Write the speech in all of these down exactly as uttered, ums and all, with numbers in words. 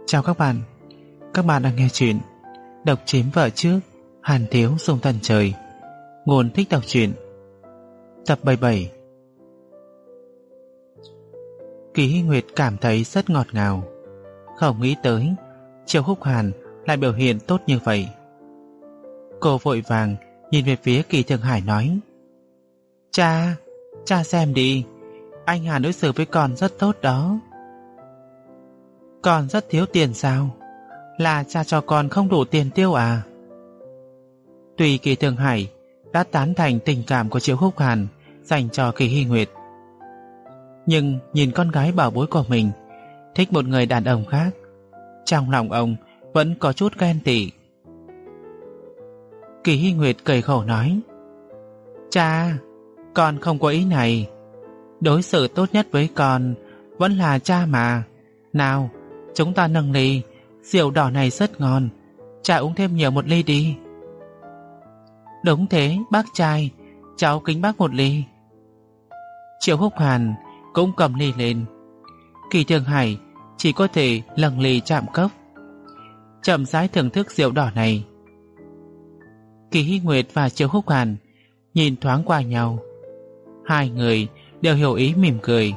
Chào các bạn. Các bạn đang nghe chuyện Độc Chiếm Vợ Trước, Hàn Thiếu Dung Thần Trời. Nguồn thích đọc truyện. Tập bảy mươi bảy. Kỳ Hy Nguyệt cảm thấy rất ngọt ngào. Không nghĩ tới Triệu Húc Hàn lại biểu hiện tốt như vậy. Cô vội vàng nhìn về phía Kỳ Thường Hải nói: Cha, cha xem đi, anh Hàn đối xử với con rất tốt đó. Con rất thiếu tiền sao? Là cha cho con không đủ tiền tiêu à? Tuy Kỳ Thường Hải đã tán thành tình cảm của Triệu Húc Hàn dành cho Kỳ Hy Nguyệt, nhưng nhìn con gái bảo bối của mình thích một người đàn ông khác, trong lòng ông vẫn có chút ghen tị. Kỳ Hy Nguyệt cười khổ nói: Cha, con không có ý này. Đối xử tốt nhất với con vẫn là cha mà. Nào, chúng ta nâng ly, rượu đỏ này rất ngon, cha uống thêm nhiều một ly đi. Đúng thế, bác trai, cháu kính bác một ly. Triệu Húc Hàn cũng cầm ly lên. Kỳ Thường Hải chỉ có thể lâng ly chạm cốc, chậm rãi thưởng thức rượu đỏ này. Kỳ Hy Nguyệt và Triệu Húc Hàn nhìn thoáng qua nhau, hai người đều hiểu ý mỉm cười.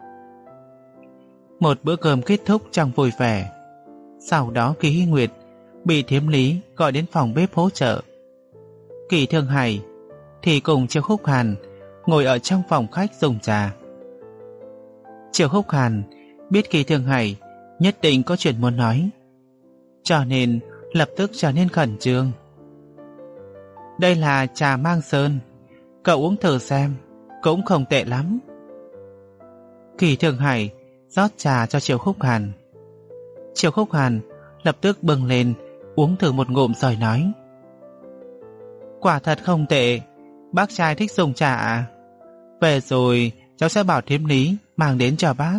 Một bữa cơm kết thúc trong vui vẻ. Sau đó Kỳ Hy Nguyệt bị Thiếm Lý gọi đến phòng bếp hỗ trợ. Kỳ Thường Hải thì cùng Triệu Húc Hàn ngồi ở trong phòng khách dùng trà. Triệu Húc Hàn biết Kỳ Thường Hải nhất định có chuyện muốn nói, cho nên lập tức trở nên khẩn trương. Đây là trà Mang Sơn, cậu uống thử xem, cũng không tệ lắm. Kỳ Thường Hải rót trà cho Triệu Húc Hàn. Triệu Húc Hàn lập tức bưng lên uống thử một ngụm rồi nói: Quả thật không tệ, bác trai thích dùng trà à? Về rồi cháu sẽ bảo Thiếm Lý mang đến cho bác.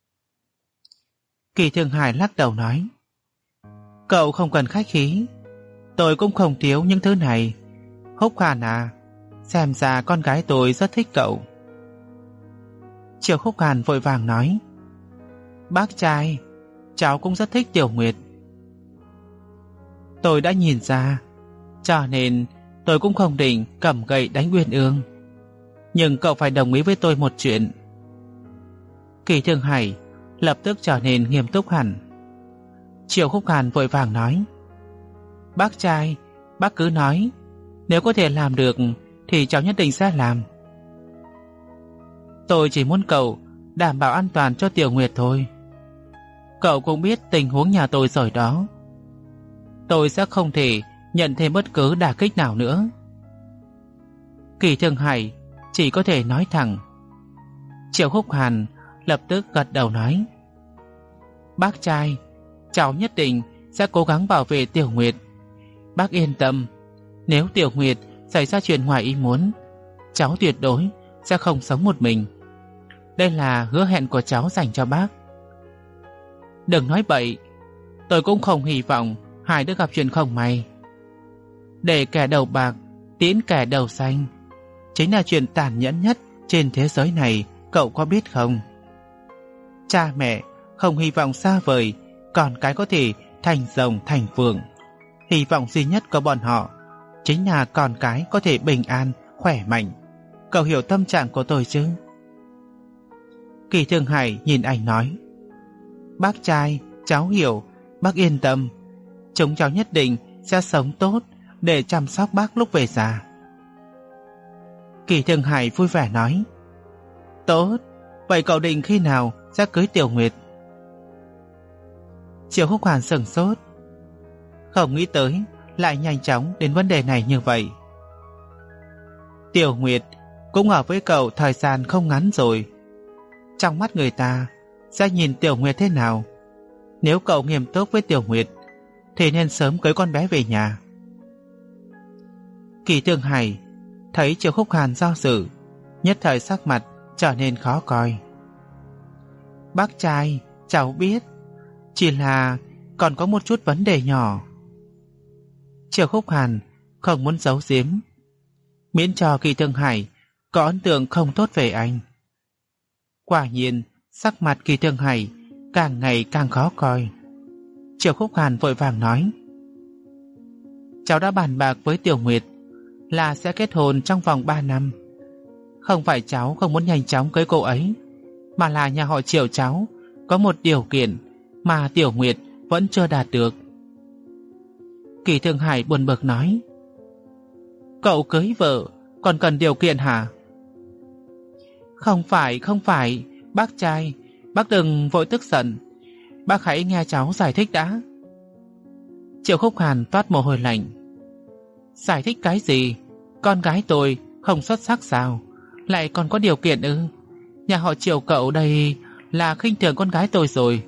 Kỳ Thường Hải lắc đầu nói: Cậu không cần khách khí, tôi cũng không thiếu những thứ này. Húc Hàn à, xem ra con gái tôi rất thích cậu. Triệu Húc Hàn vội vàng nói: Bác trai, cháu cũng rất thích Tiểu Nguyệt. Tôi đã nhìn ra, cho nên tôi cũng không định cầm gậy đánh Uyên Ương. Nhưng cậu phải đồng ý với tôi một chuyện. Kỳ Thường Hải lập tức trở nên nghiêm túc hẳn. Triệu Húc Hàn vội vàng nói: Bác trai, bác cứ nói, nếu có thể làm được thì cháu nhất định sẽ làm. Tôi chỉ muốn cậu đảm bảo an toàn cho Tiểu Nguyệt thôi. Cậu cũng biết tình huống nhà tôi rồi đó. Tôi sẽ không thể nhận thêm bất cứ đả kích nào nữa. Kỳ Thường Hải chỉ có thể nói thẳng. Triệu Húc Hàn lập tức gật đầu nói: Bác trai, cháu nhất định sẽ cố gắng bảo vệ Tiểu Nguyệt. Bác yên tâm, nếu Tiểu Nguyệt xảy ra chuyện ngoài ý muốn, cháu tuyệt đối sẽ không sống một mình. Đây là hứa hẹn của cháu dành cho bác. Đừng nói bậy, tôi cũng không hy vọng hai đứa gặp chuyện không may. Để kẻ đầu bạc tiễn kẻ đầu xanh chính là chuyện tàn nhẫn nhất trên thế giới này, cậu có biết không? Cha mẹ không hy vọng xa vời con cái có thể thành rồng thành phượng. Hy vọng duy nhất của bọn họ chính là con cái có thể bình an, khỏe mạnh. Cậu hiểu tâm trạng của tôi chứ? Kỳ Thường Hải nhìn anh nói: Bác trai, cháu hiểu, bác yên tâm. Chúng cháu nhất định sẽ sống tốt để chăm sóc bác lúc về già. Kỳ Thường Hải vui vẻ nói: Tốt, vậy cậu định khi nào sẽ cưới Tiểu Nguyệt? Triệu Húc Hàn sửng sốt, không nghĩ tới lại nhanh chóng đến vấn đề này như vậy. Tiểu Nguyệt cũng ở với cậu thời gian không ngắn rồi. Trong mắt người ta sẽ nhìn Tiểu Nguyệt thế nào? Nếu cậu nghiêm túc với Tiểu Nguyệt thì nên sớm cưới con bé về nhà. Kỳ Thường Hải thấy Triệu Húc Hàn do dự, nhất thời sắc mặt trở nên khó coi. Bác trai, cháu biết, chỉ là còn có một chút vấn đề nhỏ. Triệu Húc Hàn không muốn giấu giếm, miễn cho Kỳ Thường Hải có ấn tượng không tốt về anh. Quả nhiên sắc mặt Kỳ Thường Hải càng ngày càng khó coi. Triệu Khúc Hàn vội vàng nói: cháu đã bàn bạc với Tiểu Nguyệt là sẽ kết hôn trong vòng ba năm. Không phải cháu không muốn nhanh chóng cưới cô ấy, mà là nhà họ Triệu cháu có một điều kiện mà Tiểu Nguyệt vẫn chưa đạt được. Kỳ Thương Hải buồn bực nói: cậu cưới vợ còn cần điều kiện hả? Không phải, không phải, bác trai, bác đừng vội tức giận. Bác hãy nghe cháu giải thích đã. Triệu Khúc Hàn toát mồ hôi lạnh. Giải thích cái gì? Con gái tôi không xuất sắc sao? Lại còn có điều kiện ư? Nhà họ Triệu cậu đây là khinh thường con gái tôi rồi.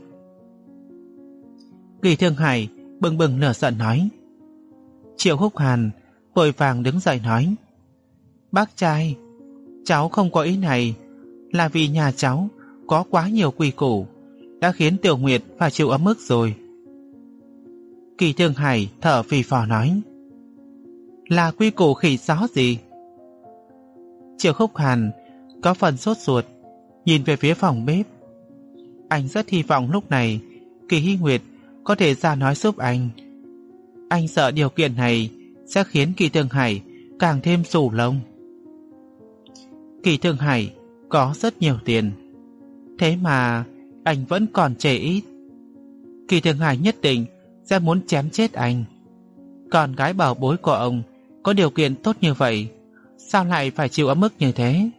Kỳ Thương Hải bừng bừng nửa giận nói. Triệu Khúc Hàn vội vàng đứng dậy nói: bác trai, cháu không có ý này, là vì nhà cháu có quá nhiều quy củ, đã khiến Tiểu Nguyệt phải chịu ấm ức rồi. Kỳ Thương Hải thở phì phò nói: là quy củ khỉ gió gì? Triệu Khúc Hàn có phần sốt ruột, nhìn về phía phòng bếp. Anh rất hy vọng lúc này Kỳ Hy Nguyệt có thể ra nói giúp anh. Anh sợ điều kiện này sẽ khiến Kỳ Thương Hải càng thêm xù lông. Kỳ Thương Hải có rất nhiều tiền, thế mà anh vẫn còn chê ít. Kỳ Thương Hải nhất định sẽ muốn chém chết anh. Con gái bảo bối của ông có điều kiện tốt như vậy, sao lại phải chịu ấm ức như thế?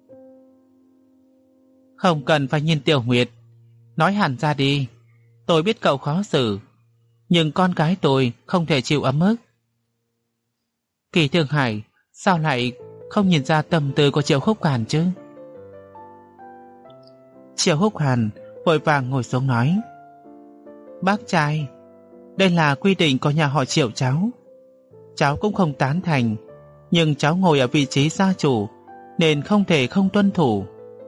Không cần phải nhìn Tiểu Nguyệt, nói hẳn ra đi. Tôi biết cậu khó xử, nhưng con gái tôi không thể chịu ấm ức. Kỳ Thương Hải sao lại không nhìn ra tâm tư của Triệu Khúc Hàn chứ? Triệu Khúc Hàn vội vàng ngồi xuống nói: bác trai, đây là quy định của nhà họ Triệu cháu. Cháu cũng không tán thành, nhưng cháu ngồi ở vị trí gia chủ nên không thể không tuân thủ.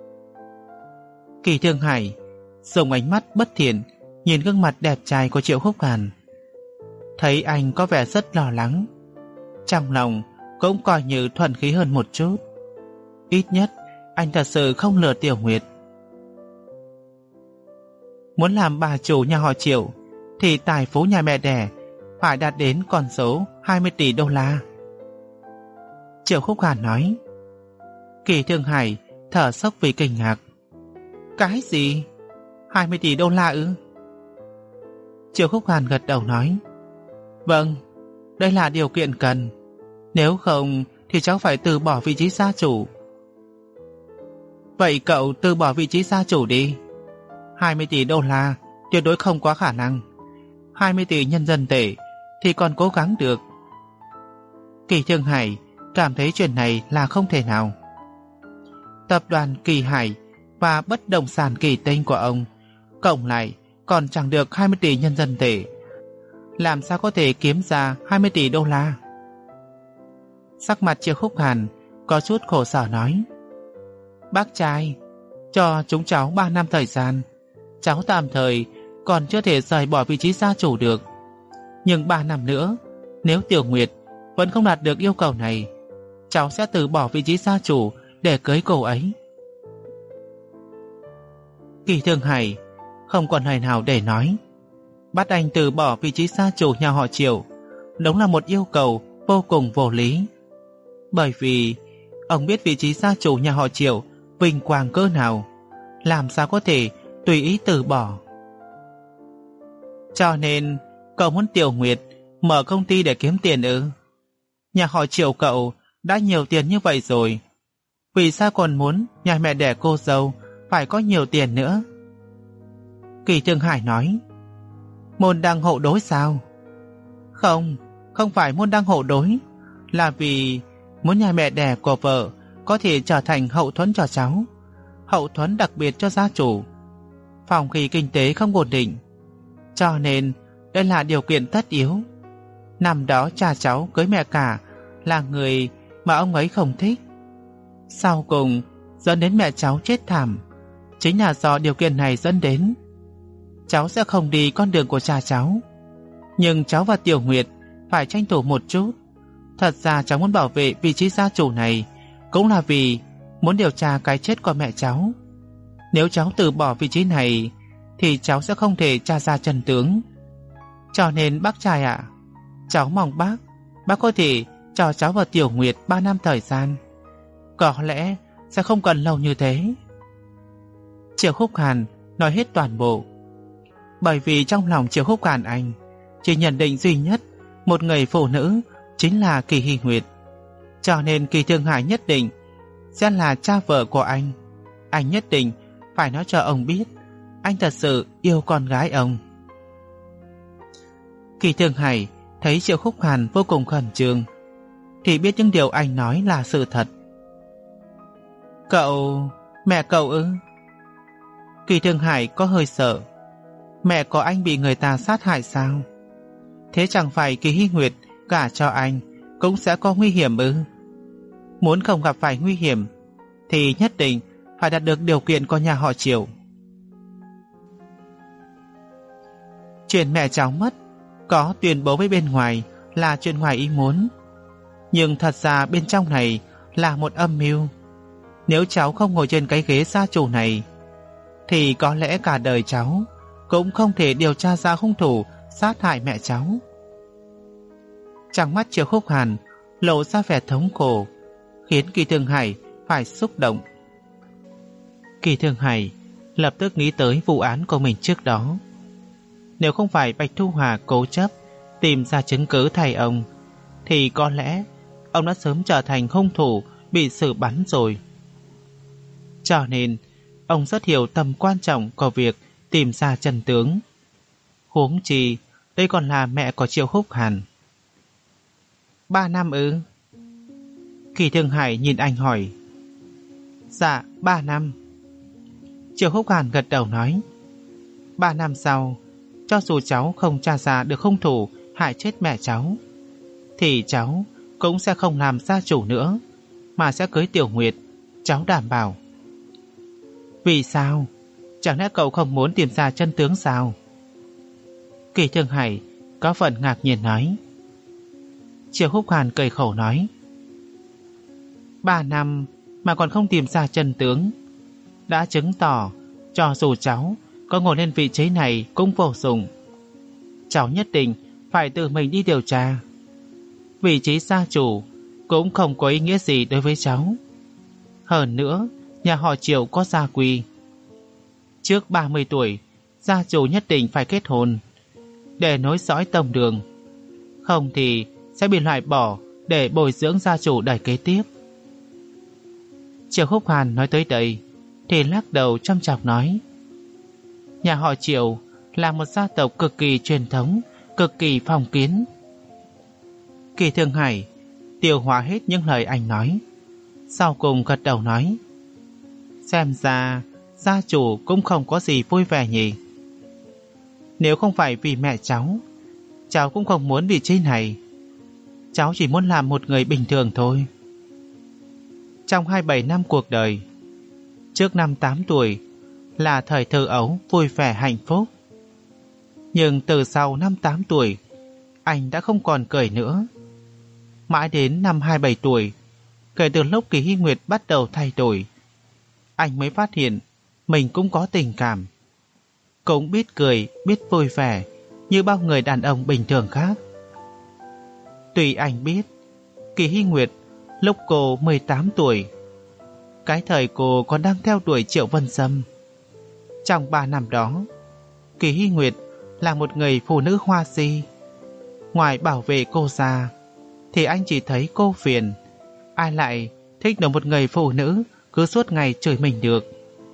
Kỳ Thương Hải dùng ánh mắt bất thiện nhìn gương mặt đẹp trai của Triệu Khúc Hàn, thấy anh có vẻ rất lo lắng, trong lòng cũng coi như thuần khí hơn một chút. Ít nhất anh thật sự không lừa Tiểu Nguyệt. Muốn làm bà chủ nhà họ Triệu thì tài phú nhà mẹ đẻ phải đạt đến con số hai mươi tỷ đô la. Triệu Khúc Hàn nói. Kỳ Thương Hải thở sốc vì kinh ngạc. Cái gì? hai mươi tỷ đô la ư? Triệu Khúc Hàn gật đầu nói: vâng, đây là điều kiện cần. Nếu không thì cháu phải từ bỏ vị trí gia chủ. Vậy cậu từ bỏ vị trí gia chủ đi. hai mươi tỷ đô la tuyệt đối không có khả năng. hai mươi tỷ nhân dân tệ thì còn cố gắng được. Kỳ Thương Hải cảm thấy chuyện này là không thể nào. Tập đoàn Kỳ Hải và bất động sản Kỳ Tinh của ông cộng lại còn chẳng được hai mươi tỷ nhân dân tệ, làm sao có thể kiếm ra hai mươi tỷ đô la? Sắc mặt Triệu Khúc Hàn có chút khổ sở nói: bác trai, cho chúng cháu ba năm thời gian. Cháu tạm thời còn chưa thể rời bỏ vị trí gia chủ được, nhưng ba năm nữa, nếu Tiểu Nguyệt vẫn không đạt được yêu cầu này, cháu sẽ từ bỏ vị trí gia chủ để cưới cô ấy. Kỳ Thương Hải không còn lời nào để nói. Bắt anh từ bỏ vị trí gia chủ nhà họ Triệu đúng là một yêu cầu vô cùng vô lý. Bởi vì ông biết vị trí gia chủ nhà họ Triệu vinh quang cỡ nào, làm sao có thể tùy ý từ bỏ. Cho nên cậu muốn Tiểu Nguyệt mở công ty để kiếm tiền ư? Nhà họ Triệu cậu đã nhiều tiền như vậy rồi, vì sao còn muốn nhà mẹ đẻ cô dâu phải có nhiều tiền nữa? Kỳ Thương Hải nói: môn đăng hộ đối sao? Không, không phải môn đăng hộ đối, là vì muốn nhà mẹ đẻ của vợ có thể trở thành hậu thuẫn cho cháu, hậu thuẫn đặc biệt cho gia chủ. Phòng khi kinh tế không ổn định, cho nên đây là điều kiện tất yếu. Năm đó cha cháu cưới mẹ cả là người mà ông ấy không thích, sau cùng dẫn đến mẹ cháu chết thảm, chính là do điều kiện này dẫn đến. Cháu sẽ không đi con đường của cha cháu, nhưng cháu và Tiểu Nguyệt phải tranh thủ một chút. Thật ra cháu muốn bảo vệ vị trí gia chủ này cũng là vì muốn điều tra cái chết của mẹ cháu. Nếu cháu từ bỏ vị trí này thì cháu sẽ không thể tra ra chân tướng. Cho nên bác trai ạ, cháu mong bác, bác có thể cho cháu và Tiểu Nguyệt ba năm thời gian. Có lẽ sẽ không cần lâu như thế. Triệu Khúc Hàn nói hết toàn bộ. Bởi vì trong lòng Triệu Khúc Hàn anh chỉ nhận định duy nhất một người phụ nữ chính là Kỳ Hy Nguyệt. Cho nên Kỳ Thương Hải nhất định sẽ là cha vợ của anh. Anh nhất định phải nói cho ông biết anh thật sự yêu con gái ông. Kỳ Thương Hải thấy Triệu Khúc Hàn vô cùng khẩn trương thì biết những điều anh nói là sự thật. Cậu... mẹ cậu ư? Kỳ Thương Hải có hơi sợ. Mẹ của anh bị người ta sát hại sao? Thế chẳng phải Kỳ Hy Nguyệt gả cho anh cũng sẽ có nguy hiểm ư? Muốn không gặp phải nguy hiểm thì nhất định phải đạt được điều kiện của nhà họ Triệu. Chuyện mẹ cháu mất có tuyên bố với bên ngoài là chuyện ngoài ý muốn, nhưng thật ra bên trong này là một âm mưu. Nếu cháu không ngồi trên cái ghế gia chủ này thì có lẽ cả đời cháu cũng không thể điều tra ra hung thủ sát hại mẹ cháu. Trong mắt Triệu Khúc Hàn lộ ra vẻ thống khổ, khiến Kỳ Thương Hải phải xúc động. Kỳ Thương Hải lập tức nghĩ tới vụ án của mình trước đó. Nếu không phải Bạch Thu Hòa cố chấp tìm ra chứng cứ thay ông, thì có lẽ ông đã sớm trở thành hung thủ bị xử bắn rồi. Cho nên ông rất hiểu tầm quan trọng của việc tìm ra chân tướng. Huống chi đây còn là mẹ của Triệu Khúc Hàn. Ba năm ư? Kỳ Thương Hải nhìn anh hỏi. Dạ, ba năm. Triệu Khúc Hàn gật đầu nói. Ba năm sau, cho dù cháu không tra ra được hung thủ hại chết mẹ cháu, thì cháu cũng sẽ không làm gia chủ nữa, mà sẽ cưới Tiểu Nguyệt, cháu đảm bảo. Vì sao? Chẳng lẽ cậu không muốn tìm ra chân tướng sao? Kỳ Thương Hải có phần ngạc nhiên nói. Triệu Khúc Hàn cười khổ nói. Ba năm mà còn không tìm ra chân tướng, đã chứng tỏ cho dù cháu có ngồi lên vị trí này cũng vô dụng. Cháu nhất định phải tự mình đi điều tra. Vị trí gia chủ cũng không có ý nghĩa gì đối với cháu. Hơn nữa, nhà họ Triệu có gia quy. Trước ba mươi tuổi, gia chủ nhất định phải kết hôn để nối dõi tông đường. Không thì sẽ bị loại bỏ để bồi dưỡng gia chủ đời kế tiếp. Triệu Khúc Hàn nói tới đây thì lắc đầu chăm chọc nói. Nhà họ Triệu là một gia tộc cực kỳ truyền thống, cực kỳ phong kiến. Kỳ Thương Hải tiêu hóa hết những lời anh nói, sau cùng gật đầu nói. Xem ra gia chủ cũng không có gì vui vẻ nhỉ. Nếu không phải vì mẹ cháu, cháu cũng không muốn vị trí này. Cháu chỉ muốn làm một người bình thường thôi. Trong hai mươi bảy năm cuộc đời, trước năm tám tuổi là thời thơ ấu vui vẻ hạnh phúc. Nhưng từ sau năm tám tuổi, anh đã không còn cười nữa. Mãi đến năm hai mươi bảy tuổi, kể từ lúc Kỳ Hy Nguyệt bắt đầu thay đổi, anh mới phát hiện mình cũng có tình cảm, cũng biết cười, biết vui vẻ như bao người đàn ông bình thường khác. Tuy anh biết Kỳ Hy Nguyệt lúc cô mười tám tuổi, cái thời cô còn đang theo đuổi Triệu Vân Sâm. Trong ba năm đó, Kỳ Hy Nguyệt là một người phụ nữ hoa si. Ngoài bảo vệ cô ra thì anh chỉ thấy cô phiền. Ai lại thích được một người phụ nữ cứ suốt ngày chửi mình được.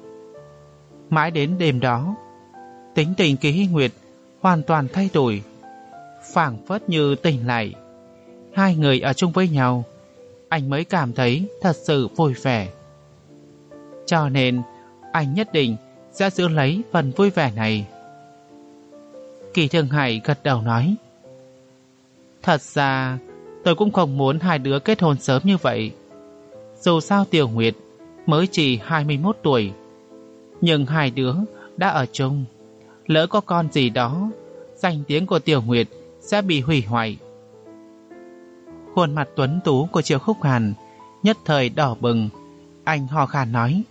Mãi đến đêm đó, tính tình Kỳ Hy Nguyệt hoàn toàn thay đổi, phảng phất như tỉnh lại. Hai người ở chung với nhau, anh mới cảm thấy thật sự vui vẻ. Cho nên anh nhất định sẽ giữ lấy phần vui vẻ này. Kỳ Thương Hải gật đầu nói. Thật ra tôi cũng không muốn hai đứa kết hôn sớm như vậy. Dù sao Tiểu Nguyệt mới chỉ hai mươi mốt tuổi, nhưng hai đứa đã ở chung, lỡ có con gì đó, danh tiếng của Tiểu Nguyệt sẽ bị hủy hoại. Khuôn mặt tuấn tú của Triệu Khúc Hàn nhất thời đỏ bừng. Anh hò khan nói.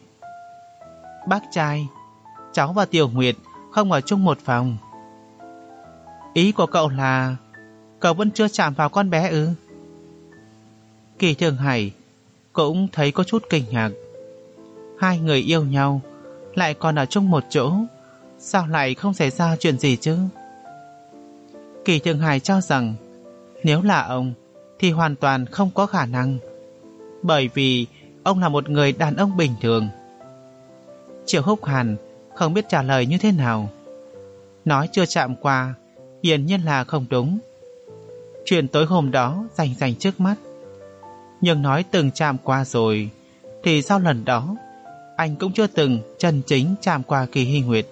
Bác trai, cháu và Tiểu Nguyệt không ở chung một phòng. Ý của cậu là cậu vẫn chưa chạm vào con bé ư? Kỳ Thường Hải cũng thấy có chút kinh ngạc. Hai người yêu nhau lại còn ở chung một chỗ, sao lại không xảy ra chuyện gì chứ? Kỳ Thường Hải cho rằng nếu là ông thì hoàn toàn không có khả năng, bởi vì ông là một người đàn ông bình thường. Triệu Húc Hàn không biết trả lời như thế nào. Nói chưa chạm qua hiển nhiên là không đúng. Chuyện tối hôm đó rành rành trước mắt, nhưng nói từng chạm qua rồi thì sau lần đó anh cũng chưa từng chân chính chạm qua Kỳ Hy Nguyệt.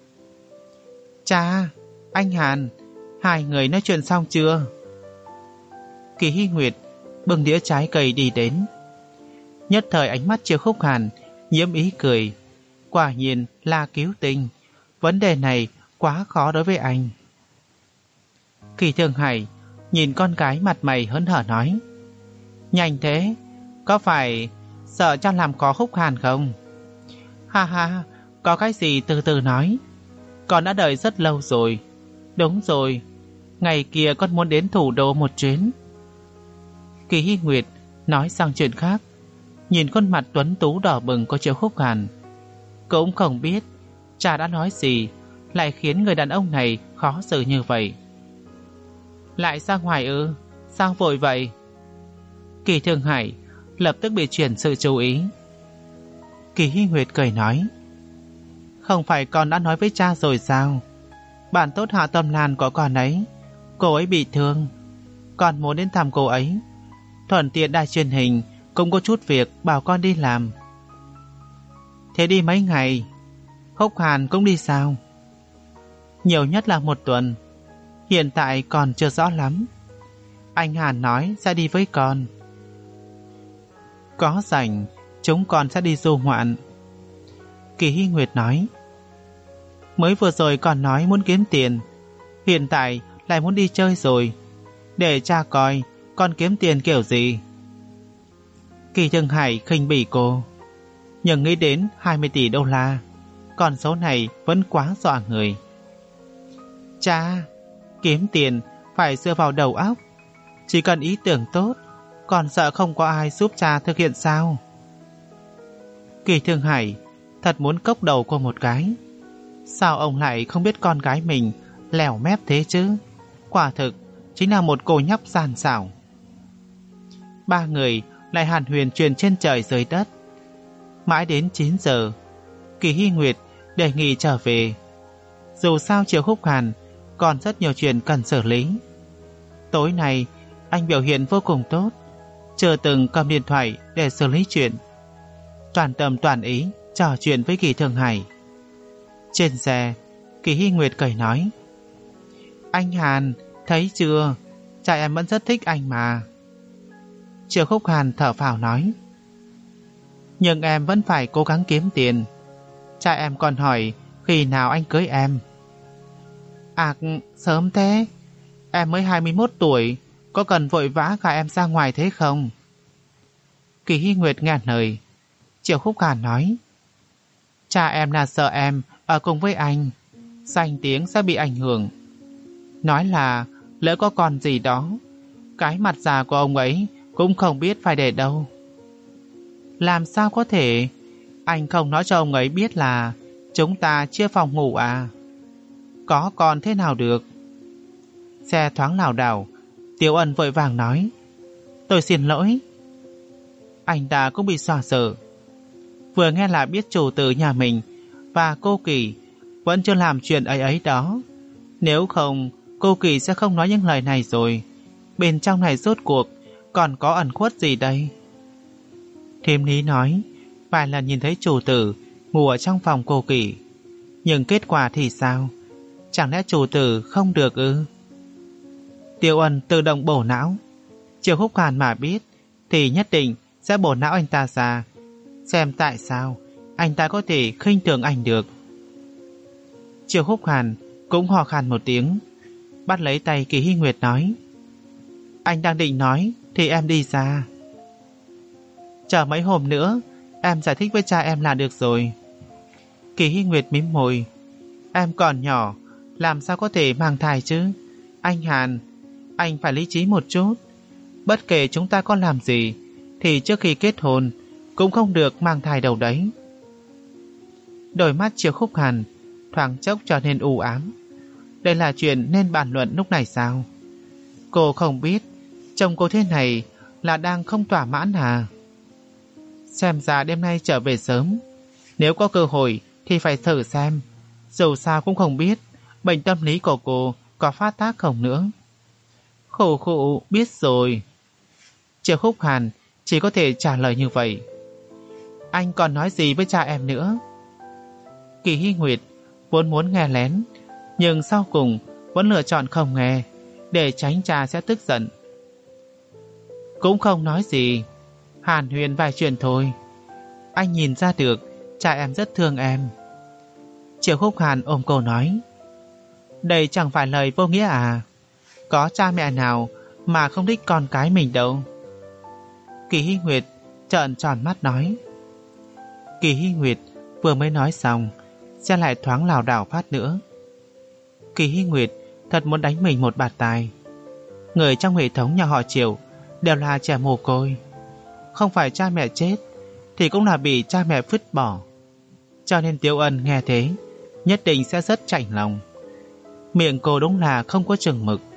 Cha, anh Hàn, hai người nói chuyện xong chưa? Kỳ Hy Nguyệt bưng đĩa trái cây đi đến. Nhất thời ánh mắt Triệu Húc Hàn nhiễm ý cười. Quả nhiên là cứu tinh. Vấn đề này quá khó đối với anh. Kỳ Thường Hải nhìn con gái mặt mày hớn hở nói: Nhanh thế, có phải sợ cha làm khó Húc Hàn không? Ha ha, có cái gì từ từ nói. Con đã đợi rất lâu rồi. Đúng rồi, ngày kia con muốn đến thủ đô một chuyến. Kỳ Hy Nguyệt nói sang chuyện khác, nhìn khuôn mặt tuấn tú đỏ bừng của Triệu Húc Hàn. Cũng không biết cha đã nói gì lại khiến người đàn ông này khó xử như vậy. Lại ra ngoài ư? Sao vội vậy? Kỳ Thường Hải lập tức bị chuyển sự chú ý. Kỳ Hy Nguyệt cười nói: Không phải con đã nói với cha rồi sao? Bạn tốt Hạ Tâm Lan của con ấy, cô ấy bị thương, con muốn đến thăm cô ấy. Thuận tiện đài truyền hình cũng có chút việc bảo con đi làm. Thế đi mấy ngày? Húc Hàn cũng đi sao? Nhiều nhất là một tuần, hiện tại còn chưa rõ lắm. Anh Hàn nói sẽ đi với con. Có rảnh chúng con sẽ đi du ngoạn. Kỳ Hy Nguyệt nói: Mới vừa rồi còn nói muốn kiếm tiền, hiện tại lại muốn đi chơi rồi. Để cha coi con kiếm tiền kiểu gì. Kỳ Thường Hải khinh bỉ cô, nhưng nghĩ đến hai mươi tỷ đô la, con số này vẫn quá dọa người. Cha, kiếm tiền phải dựa vào đầu óc. Chỉ cần ý tưởng tốt, còn sợ không có ai giúp cha thực hiện sao? Kỳ Thường Hải thật muốn cốc đầu cô một cái. Sao ông lại không biết con gái mình lèo mép thế chứ? Quả thực chính là một cô nhóc gian xảo. Ba người lại hàn huyền truyền trên trời dưới đất. Mãi đến chín giờ, Kỳ Hy Nguyệt đề nghị trở về. Dù sao Triệu Húc Hàn còn rất nhiều chuyện cần xử lý. Tối nay anh biểu hiện vô cùng tốt, chưa từng cầm điện thoại để xử lý chuyện, toàn tâm toàn ý trò chuyện với Kỳ Thường Hải. Trên xe, Kỳ Hy Nguyệt cười nói: Anh Hàn, thấy chưa, cha em vẫn rất thích anh mà. Triệu Húc Hàn thở phào nói: Nhưng em vẫn phải cố gắng kiếm tiền. Cha em còn hỏi khi nào anh cưới em. À, sớm thế. Em mới hai mươi mốt tuổi, có cần vội vã gả em ra ngoài thế không? Kỳ Hy Nguyệt ngàn lời. Triệu Húc Hàn nói: Cha em là sợ em ở cùng với anh, danh tiếng sẽ bị ảnh hưởng. Nói là lỡ có con gì đó, cái mặt già của ông ấy cũng không biết phải để đâu. Làm sao có thể? Anh không nói cho ông ấy biết là chúng ta chia phòng ngủ à? Có con thế nào được? Xe thoáng lảo đảo, Tiểu Ân vội vàng nói: Tôi xin lỗi. Anh ta cũng bị xòa sợ. Vừa nghe là biết chủ tử nhà mình và cô Kỳ vẫn chưa làm chuyện ấy ấy đó. Nếu không, cô Kỳ sẽ không nói những lời này rồi. Bên trong này rốt cuộc còn có ẩn khuất gì đây? Thím Lý nói vài lần nhìn thấy chủ tử ngủ ở trong phòng cô Kỳ, nhưng kết quả thì sao? Chẳng lẽ chủ tử không được ư? Tiêu Ân tự động bổ não. Triệu Húc Hàn mà biết thì nhất định sẽ bổ não anh ta ra, xem tại sao anh ta có thể khinh thường anh được. Triệu Húc Hàn cũng hò khan một tiếng, bắt lấy tay Kỳ Hy Nguyệt nói: Anh đang định nói thì em đi ra. Chờ mấy hôm nữa em giải thích với cha em là được rồi. Kỳ Hy Nguyệt mím môi: Em còn nhỏ, làm sao có thể mang thai chứ? Anh Hàn, anh phải lý trí một chút. Bất kể chúng ta có làm gì thì trước khi kết hôn cũng không được mang thai đâu đấy. Đôi mắt Triệu Khúc Hàn thoáng chốc trở nên u ám. Đây là chuyện nên bàn luận lúc này sao? Cô không biết chồng cô thế này là đang không thỏa mãn à? Xem ra đêm nay trở về sớm. Nếu có cơ hội thì phải thử xem. Dù sao cũng không biết bệnh tâm lý của cô có phát tác không nữa. Khổ khổ, biết rồi. Triệu Khúc Hàn chỉ có thể trả lời như vậy. Anh còn nói gì với cha em nữa? Kỳ Hy Nguyệt vốn muốn nghe lén, nhưng sau cùng vẫn lựa chọn không nghe, để tránh cha sẽ tức giận. Cũng không nói gì, hàn huyên vài chuyện thôi. Anh nhìn ra được cha em rất thương em. Triệu Khúc Hàn ôm cô nói, đây chẳng phải lời vô nghĩa à? Có cha mẹ nào mà không thích con cái mình đâu. Kỳ Hy Nguyệt trợn tròn mắt nói. Kỳ Hy Nguyệt vừa mới nói xong, xe lại thoáng lảo đảo phát nữa. Kỳ Hy Nguyệt thật muốn đánh mình một bạt tai. Người trong hệ thống nhà họ Triệu đều là trẻ mồ côi. Không phải cha mẹ chết thì cũng là bị cha mẹ vứt bỏ. Cho nên Tiếu Ân nghe thế nhất định sẽ rất chạnh lòng. Miệng cô đúng là không có chừng mực.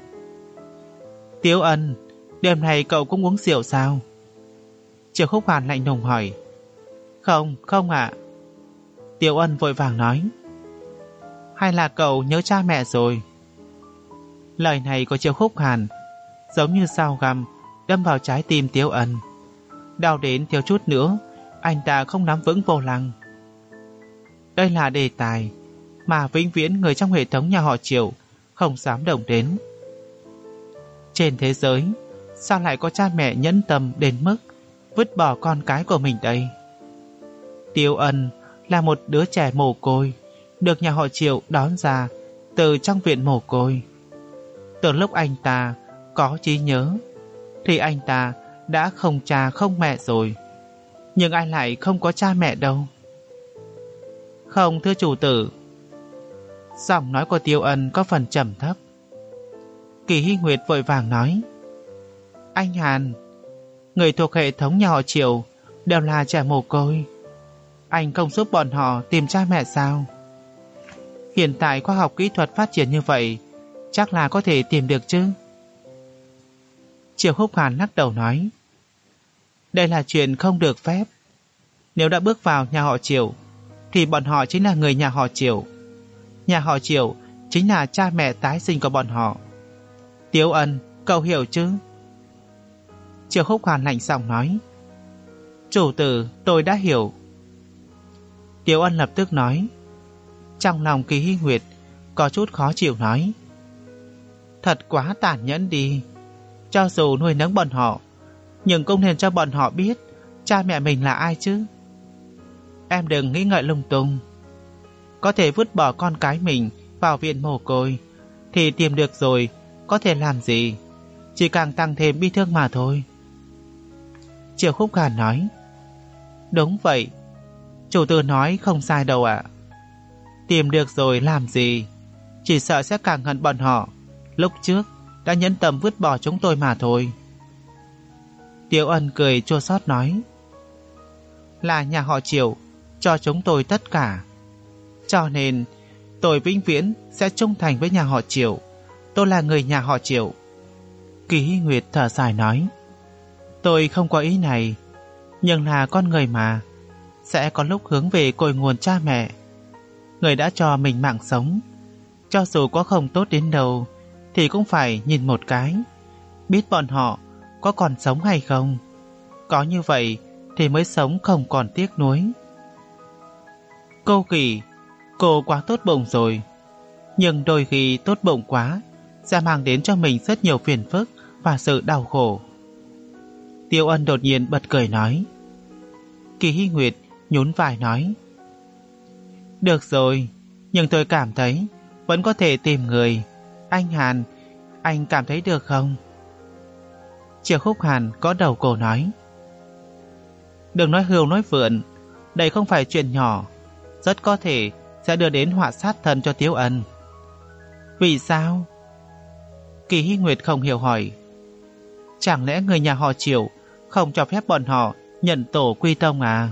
Tiếu Ân, đêm nay cậu cũng uống rượu sao? Triệu Khúc Hàn lạnh lùng hỏi. Không, không ạ. Tiếu Ân vội vàng nói. Hay là cậu nhớ cha mẹ rồi? Lời này của Triệu Khúc Hàn giống như dao găm đâm vào trái tim Tiếu Ân. Đau đến thiếu chút nữa anh ta không nắm vững vô lăng. Đây là đề tài mà vĩnh viễn người trong hệ thống nhà họ Triệu không dám động đến. Trên thế giới sao lại có cha mẹ nhẫn tâm đến mức vứt bỏ con cái của mình đây? Tiếu Ân là một đứa trẻ mồ côi, được nhà họ Triệu đón ra từ trong viện mồ côi. Từ lúc anh ta có trí nhớ thì anh ta đã không cha không mẹ rồi. Nhưng ai lại không có cha mẹ đâu? Không, thưa chủ tử. Giọng nói của Tiếu Ân có phần trầm thấp. Kỳ Hy Nguyệt vội vàng nói. Anh Hàn, người thuộc hệ thống nhà họ Triệu đều là trẻ mồ côi. Anh không giúp bọn họ tìm cha mẹ sao? Hiện tại khoa học kỹ thuật phát triển như vậy, chắc là có thể tìm được chứ? Triệu Khúc Hàn lắc đầu nói. Đây là chuyện không được phép. Nếu đã bước vào nhà họ Triệu thì bọn họ chính là người nhà họ Triệu. Nhà họ Triệu chính là cha mẹ tái sinh của bọn họ. Tiếu Ân, cậu hiểu chứ? Triệu Khúc Hàn lạnh giọng nói. Chủ tử, tôi đã hiểu. Tiếu Ân lập tức nói. Trong lòng Kỳ Hy Nguyệt có chút khó chịu nói. Thật quá tàn nhẫn đi. Cho dù nuôi nấng bọn họ, nhưng cũng nên cho bọn họ biết cha mẹ mình là ai chứ. Em đừng nghĩ ngợi lung tung. Có thể vứt bỏ con cái mình vào viện mồ côi thì tìm được rồi, có thể làm gì? Chỉ càng tăng thêm bi thương mà thôi. Triệu Khúc Hàn nói. Đúng vậy, chủ tử nói không sai đâu ạ. Tìm được rồi làm gì? Chỉ sợ sẽ càng hận bọn họ lúc trước đã nhẫn tâm vứt bỏ chúng tôi mà thôi. Tiếu Ân cười chua xót nói. Là nhà họ Triệu cho chúng tôi tất cả, cho nên tôi vĩnh viễn sẽ trung thành với nhà họ Triệu. Tôi là người nhà họ Triệu. Kỳ Hy Nguyệt thở dài nói. Tôi không có ý này, nhưng là con người mà, sẽ có lúc hướng về cội nguồn cha mẹ. Người đã cho mình mạng sống, cho dù có không tốt đến đâu thì cũng phải nhìn một cái, biết bọn họ có còn sống hay không. Có như vậy thì mới sống không còn tiếc nuối. Cô Kỳ, cô quá tốt bụng rồi. Nhưng đôi khi tốt bụng quá sẽ mang đến cho mình rất nhiều phiền phức và sự đau khổ. Tiêu Ân đột nhiên bật cười nói. Kỳ Hy Nguyệt nhún vai nói. Được rồi, nhưng tôi cảm thấy vẫn có thể tìm người. Anh Hàn, anh cảm thấy được không? Triệu Khúc Hàn có đầu cổ nói. Đừng nói hưu nói vượn, đây không phải chuyện nhỏ, rất có thể sẽ đưa đến họa sát thân cho Tiếu Ân. Vì sao? Kỳ Hy Nguyệt không hiểu hỏi: chẳng lẽ người nhà họ Triệu không cho phép bọn họ nhận tổ quy tông à?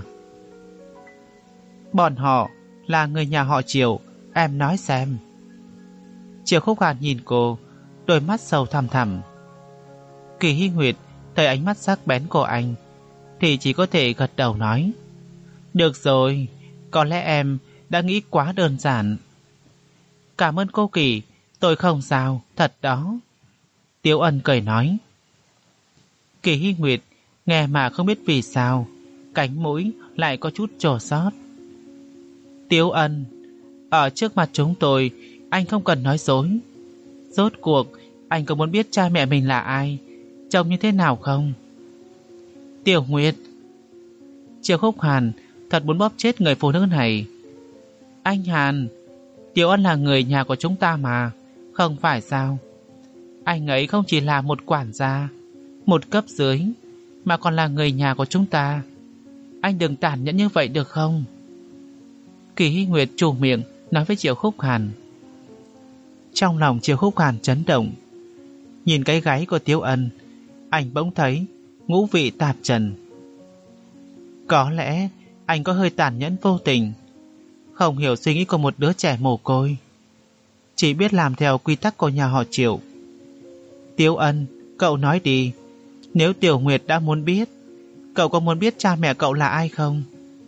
Bọn họ là người nhà họ Triệu, em nói xem. Triệu Khúc Hàn nhìn cô, đôi mắt sâu thẳm thẳm. Kỳ Hy Nguyệt thấy ánh mắt sắc bén của anh thì chỉ có thể gật đầu nói: được rồi, có lẽ em đã nghĩ quá đơn giản. Cảm ơn cô Kỳ, tôi không sao, thật đó. Tiếu Ân cười nói. Kỳ Hy Nguyệt nghe mà không biết vì sao cánh mũi lại có chút trổ xót. Tiếu Ân, ở trước mặt chúng tôi anh không cần nói dối. Rốt cuộc anh có muốn biết cha mẹ mình là ai, trông như thế nào không? Tiểu Nguyệt. Triệu Khúc Hàn thật muốn bóp chết người phụ nữ này. Anh Hàn, Tiểu Ân là người nhà của chúng ta mà, không phải sao? Anh ấy không chỉ là một quản gia, một cấp dưới, mà còn là người nhà của chúng ta. Anh đừng tàn nhẫn như vậy được không? Kỳ Hy Nguyệt trù miệng nói với Triệu Khúc Hàn. Trong lòng Triệu Khúc Hàn chấn động. Nhìn cái gáy của Tiếu Ân, anh bỗng thấy ngũ vị tạp trần. Có lẽ anh có hơi tàn nhẫn vô tình, không hiểu suy nghĩ của một đứa trẻ mồ côi, chỉ biết làm theo quy tắc của nhà họ Triệu. Tiếu Ân, cậu nói đi, nếu Tiểu Nguyệt đã muốn biết, cậu có muốn biết cha mẹ cậu là ai không?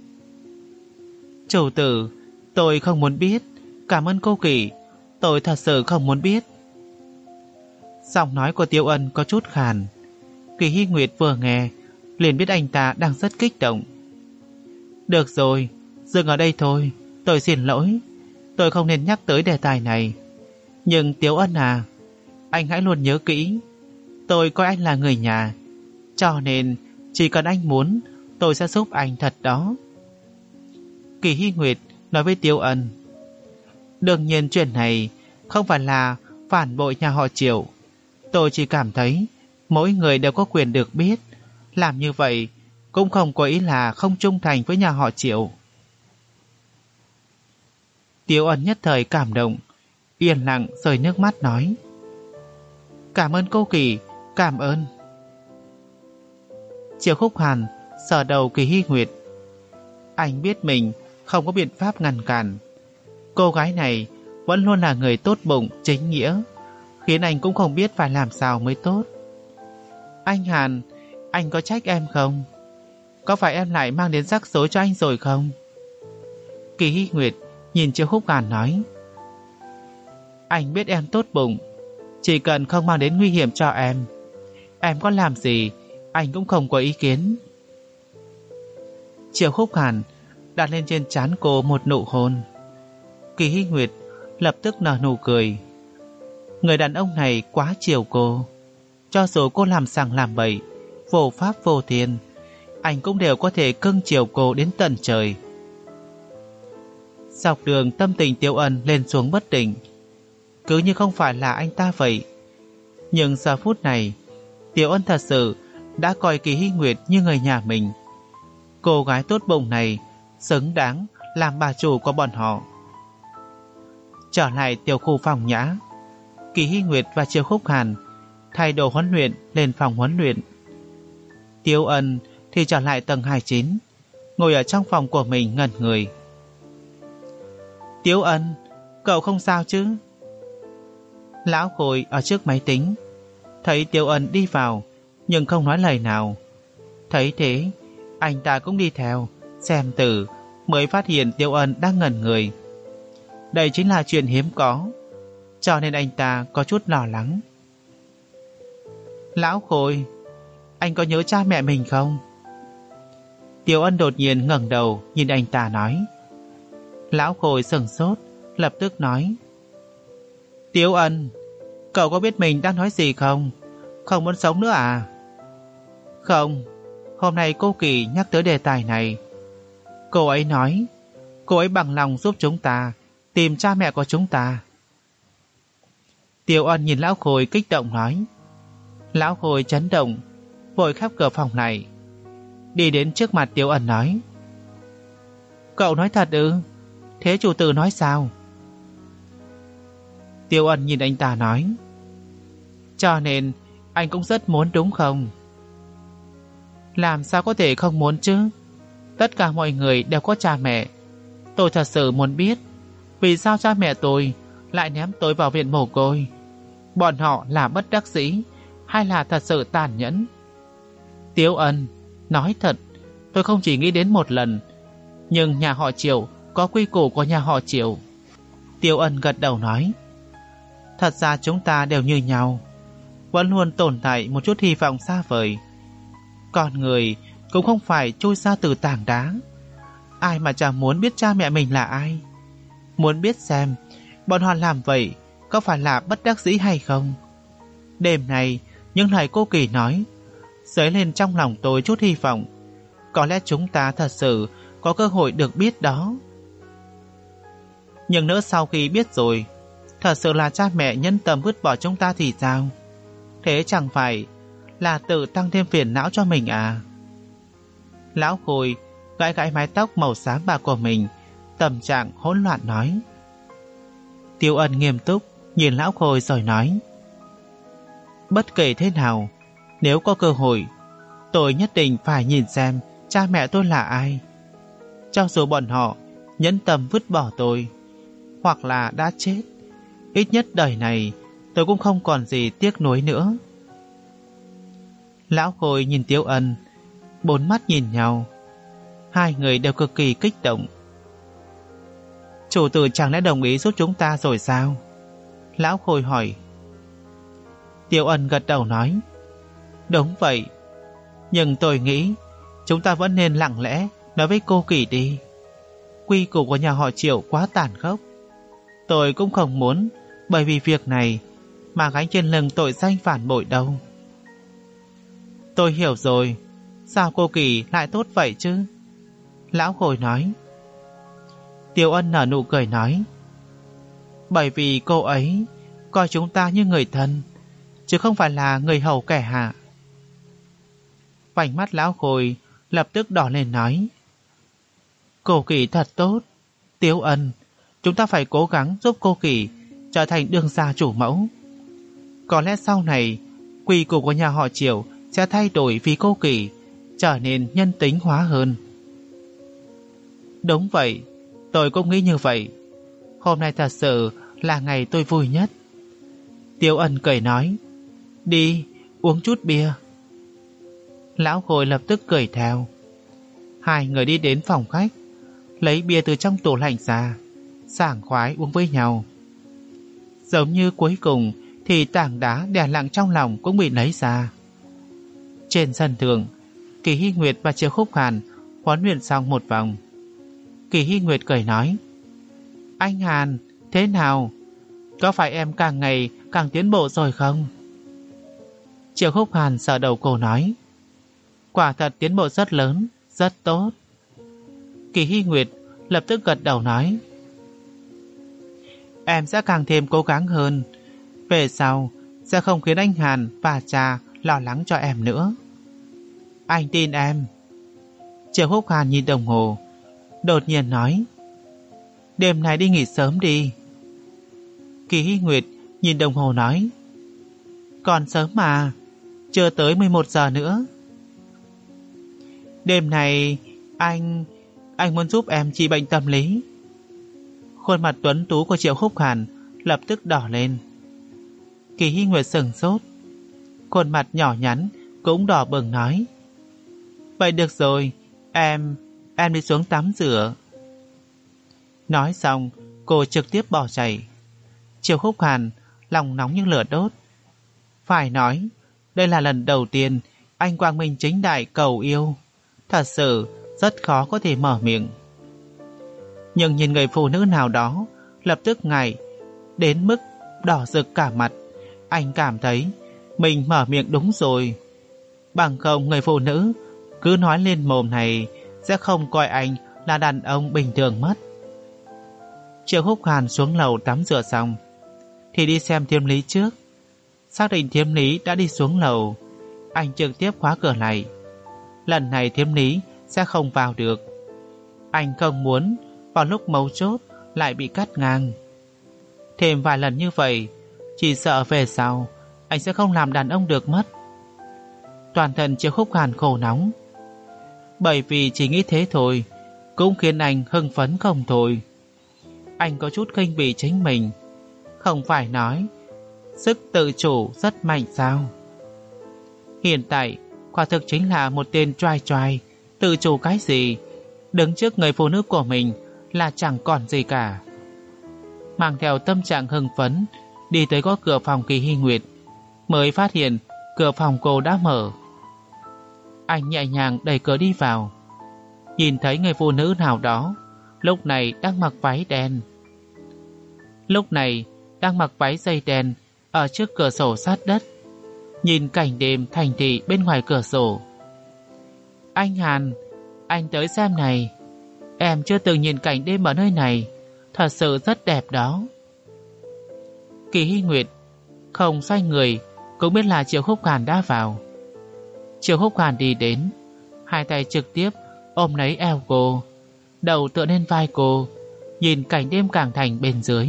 Chủ tử, tôi không muốn biết. Cảm ơn cô Kỳ, tôi thật sự không muốn biết. Giọng nói của Tiếu Ân có chút khàn. Kỳ Hy Nguyệt vừa nghe liền biết anh ta đang rất kích động. Được rồi, dừng ở đây thôi, tôi xin lỗi. Tôi không nên nhắc tới đề tài này. Nhưng Tiếu Ân à, anh hãy luôn nhớ kỹ, tôi coi anh là người nhà, cho nên chỉ cần anh muốn, tôi sẽ giúp anh thật đó. Kỳ Hy Nguyệt nói với Tiếu Ân. Đương nhiên chuyện này không phải là phản bội nhà họ Triệu. Tôi chỉ cảm thấy mỗi người đều có quyền được biết. Làm như vậy cũng không có ý là không trung thành với nhà họ Triệu. Tiếu Ân nhất thời cảm động, yên lặng rơi nước mắt nói. Cảm ơn cô Kỳ, cảm ơn. Triệu Khúc Hàn sờ đầu Kỳ Hy Nguyệt. Anh biết mình không có biện pháp ngăn cản. Cô gái này vẫn luôn là người tốt bụng, chính nghĩa, khiến anh cũng không biết phải làm sao mới tốt. Anh Hàn, anh có trách em không? Có phải em lại mang đến rắc rối cho anh rồi không? Kỳ Hy Nguyệt nhìn Triệu Khúc Hàn nói. Anh biết em tốt bụng, chỉ cần không mang đến nguy hiểm cho em, em có làm gì anh cũng không có ý kiến. Triệu Khúc Hàn đặt lên trên trán cô một nụ hôn. Kỳ Hy Nguyệt lập tức nở nụ cười. Người đàn ông này quá chiều cô. Cho dù cô làm sằng làm bậy, vô pháp vô thiên, anh cũng đều có thể cưng chiều cô đến tận trời. Dọc đường tâm tình Tiếu Ân lên xuống bất định, cứ như không phải là anh ta vậy. Nhưng giờ phút này Tiếu Ân thật sự đã coi Kỳ Hy Nguyệt như người nhà mình. Cô gái tốt bụng này xứng đáng làm bà chủ của bọn họ. Trở lại tiểu khu phòng nhã, Kỳ Hy Nguyệt và Triệu Khúc Hàn thay đồ huấn luyện lên phòng huấn luyện. Tiếu Ân thì trở lại tầng hai mươi chín, ngồi ở trong phòng của mình ngẩn người. Tiếu Ân, cậu không sao chứ? Lão Khôi ở trước máy tính thấy Tiếu Ân đi vào nhưng không nói lời nào. Thấy thế, anh ta cũng đi theo xem từ mới phát hiện Tiếu Ân đang ngẩn người. Đây chính là chuyện hiếm có, cho nên anh ta có chút lo lắng. Lão Khôi, anh có nhớ cha mẹ mình không? Tiếu Ân đột nhiên ngẩng đầu nhìn anh ta nói. Lão Khôi sửng sốt, lập tức nói. Tiếu Ân, cậu có biết mình đang nói gì không? Không muốn sống nữa à? Không, hôm nay cô Kỳ nhắc tới đề tài này. Cô ấy nói cô ấy bằng lòng giúp chúng ta tìm cha mẹ của chúng ta. Tiếu Ân nhìn Lão Khôi kích động nói. Lão Khôi chấn động, vội khép cửa phòng lại, đi đến trước mặt Tiếu Ân nói. Cậu nói thật ư? Thế chủ tử nói sao? Tiếu Ân nhìn anh ta nói. Cho nên anh cũng rất muốn đúng không? Làm sao có thể không muốn chứ? Tất cả mọi người đều có cha mẹ. Tôi thật sự muốn biết vì sao cha mẹ tôi lại ném tôi vào viện mồ côi. Bọn họ là bất đắc dĩ hay là thật sự tàn nhẫn? Tiếu Ân, nói thật, tôi không chỉ nghĩ đến một lần. Nhưng nhà họ Triệu có quy củ của nhà họ Triệu. Tiếu Ân gật đầu nói, thật ra chúng ta đều như nhau, vẫn luôn tồn tại một chút hy vọng xa vời. Con người cũng không phải trôi ra từ tảng đá. Ai mà chẳng muốn biết cha mẹ mình là ai, muốn biết xem bọn họ làm vậy có phải là bất đắc dĩ hay không. Đêm này những lời cô Kỳ nói dấy lên trong lòng tôi chút hy vọng. Có lẽ chúng ta thật sự có cơ hội được biết đó. Nhưng nữa sau khi biết rồi, thật sự là cha mẹ nhân tâm vứt bỏ chúng ta thì sao? Thế chẳng phải là tự tăng thêm phiền não cho mình à? Lão Khôi gãi gãi mái tóc màu xám bạc của mình, tâm trạng hỗn loạn nói. Tiêu Ân nghiêm túc nhìn Lão Khôi rồi nói, bất kể thế nào, nếu có cơ hội, tôi nhất định phải nhìn xem cha mẹ tôi là ai. Cho dù bọn họ nhẫn tâm vứt bỏ tôi, hoặc là đã chết, ít nhất đời này tôi cũng không còn gì tiếc nuối nữa. Lão Khôi nhìn Tiêu Ân, bốn mắt nhìn nhau. Hai người đều cực kỳ kích động. Chủ tử chẳng lẽ đồng ý giúp chúng ta rồi sao? Lão Khôi hỏi. Tiêu Ân gật đầu nói, đúng vậy, nhưng tôi nghĩ chúng ta vẫn nên lặng lẽ nói với cô Kỳ đi. Quy củ của nhà họ Triệu quá tàn khốc. Tôi cũng không muốn bởi vì việc này mà gánh trên lưng tội danh phản bội đâu. Tôi hiểu rồi, sao cô Kỳ lại tốt vậy chứ? Lão Khôi nói. Tiêu Ân nở nụ cười nói, bởi vì cô ấy coi chúng ta như người thân, chứ không phải là người hầu kẻ hạ. Vành mắt Lão Khôi lập tức đỏ lên nói, cô Kỳ thật tốt. Tiêu Ân, chúng ta phải cố gắng giúp cô Kỳ trở thành đương gia chủ mẫu. Có lẽ sau này quy củ của nhà họ Triệu sẽ thay đổi vì cô Kỳ trở nên nhân tính hóa hơn. Đúng vậy, tôi cũng nghĩ như vậy. Hôm nay thật sự là ngày tôi vui nhất. Tiêu Ân cười nói, đi uống chút bia. Lão Khôi lập tức cười theo. Hai người đi đến phòng khách, lấy bia từ trong tủ lạnh ra, sảng khoái uống với nhau. Giống như cuối cùng thì tảng đá đè nặng trong lòng cũng bị lấy ra. Trên sân thượng, Kỳ Hy Nguyệt và Triệu Khúc Hàn huấn luyện xong một vòng. Kỳ Hy Nguyệt cười nói, anh Hàn, thế nào? Có phải em càng ngày càng tiến bộ rồi không? Triệu Khúc Hàn sờ đầu cô nói, quả thật tiến bộ rất lớn, rất tốt. Kỳ Hy Nguyệt lập tức gật đầu nói, em sẽ càng thêm cố gắng hơn. Về sau sẽ không khiến anh Hàn và cha lo lắng cho em nữa. Anh tin em. Triệu Khúc Hàn nhìn đồng hồ, đột nhiên nói, đêm nay đi nghỉ sớm đi. Kỳ Hy Nguyệt nhìn đồng hồ nói, còn sớm mà, chưa tới mười một giờ nữa. Đêm này anh Anh muốn giúp em trị bệnh tâm lý. Khuôn mặt tuấn tú của Triệu Khúc Hàn lập tức đỏ lên. Kỳ Hy Nguyệt sững sốt, khuôn mặt nhỏ nhắn cũng đỏ bừng nói, vậy được rồi, Em Em đi xuống tắm rửa. Nói xong cô trực tiếp bỏ chạy. Triệu Khúc Hàn lòng nóng như lửa đốt. Phải nói đây là lần đầu tiên anh quang minh chính đại cầu yêu. Thật sự rất khó có thể mở miệng. Nhưng nhìn người phụ nữ nào đó lập tức ngại đến mức đỏ rực cả mặt, anh cảm thấy mình mở miệng đúng rồi. Bằng không người phụ nữ cứ nói lên mồm này sẽ không coi anh là đàn ông bình thường mất. Triệu Khúc Hàn xuống lầu tắm rửa xong thì đi xem Thiêm Lý trước. Xác định Thiêm Lý đã đi xuống lầu, anh trực tiếp khóa cửa lại. Lần này Thiêm Lý sẽ không vào được. Anh không muốn vào lúc mấu chốt lại bị cắt ngang. Thêm vài lần như vậy, chỉ sợ về sau anh sẽ không làm đàn ông được mất. Toàn thân Triệu Khúc Hàn khổ nóng. Bởi vì chỉ nghĩ thế thôi cũng khiến anh hưng phấn không thôi. Anh có chút khinh bỉ chính mình. Không phải nói sức tự chủ rất mạnh sao? Hiện tại quả thực chính là một tên trai trai. Tự chủ cái gì? Đứng trước người phụ nữ của mình là chẳng còn gì cả. Mang theo tâm trạng hưng phấn đi tới có cửa phòng Kỳ Hy Nguyệt, mới phát hiện cửa phòng cô đã mở. Anh nhẹ nhàng đẩy cửa đi vào, nhìn thấy người phụ nữ nào đó lúc này đang mặc váy đen. Lúc này đang mặc váy dây đen ở trước cửa sổ sát đất, nhìn cảnh đêm thành thị bên ngoài cửa sổ. Anh Hàn, anh tới xem này. Em chưa từng nhìn cảnh đêm ở nơi này, thật sự rất đẹp đó. Kỳ Hy Nguyệt không xoay người cũng biết là Triệu Khúc Hàn đã vào. Triệu Khúc Hàn đi đến, hai tay trực tiếp ôm lấy eo cô, đầu tựa lên vai cô, nhìn cảnh đêm càng thành bên dưới.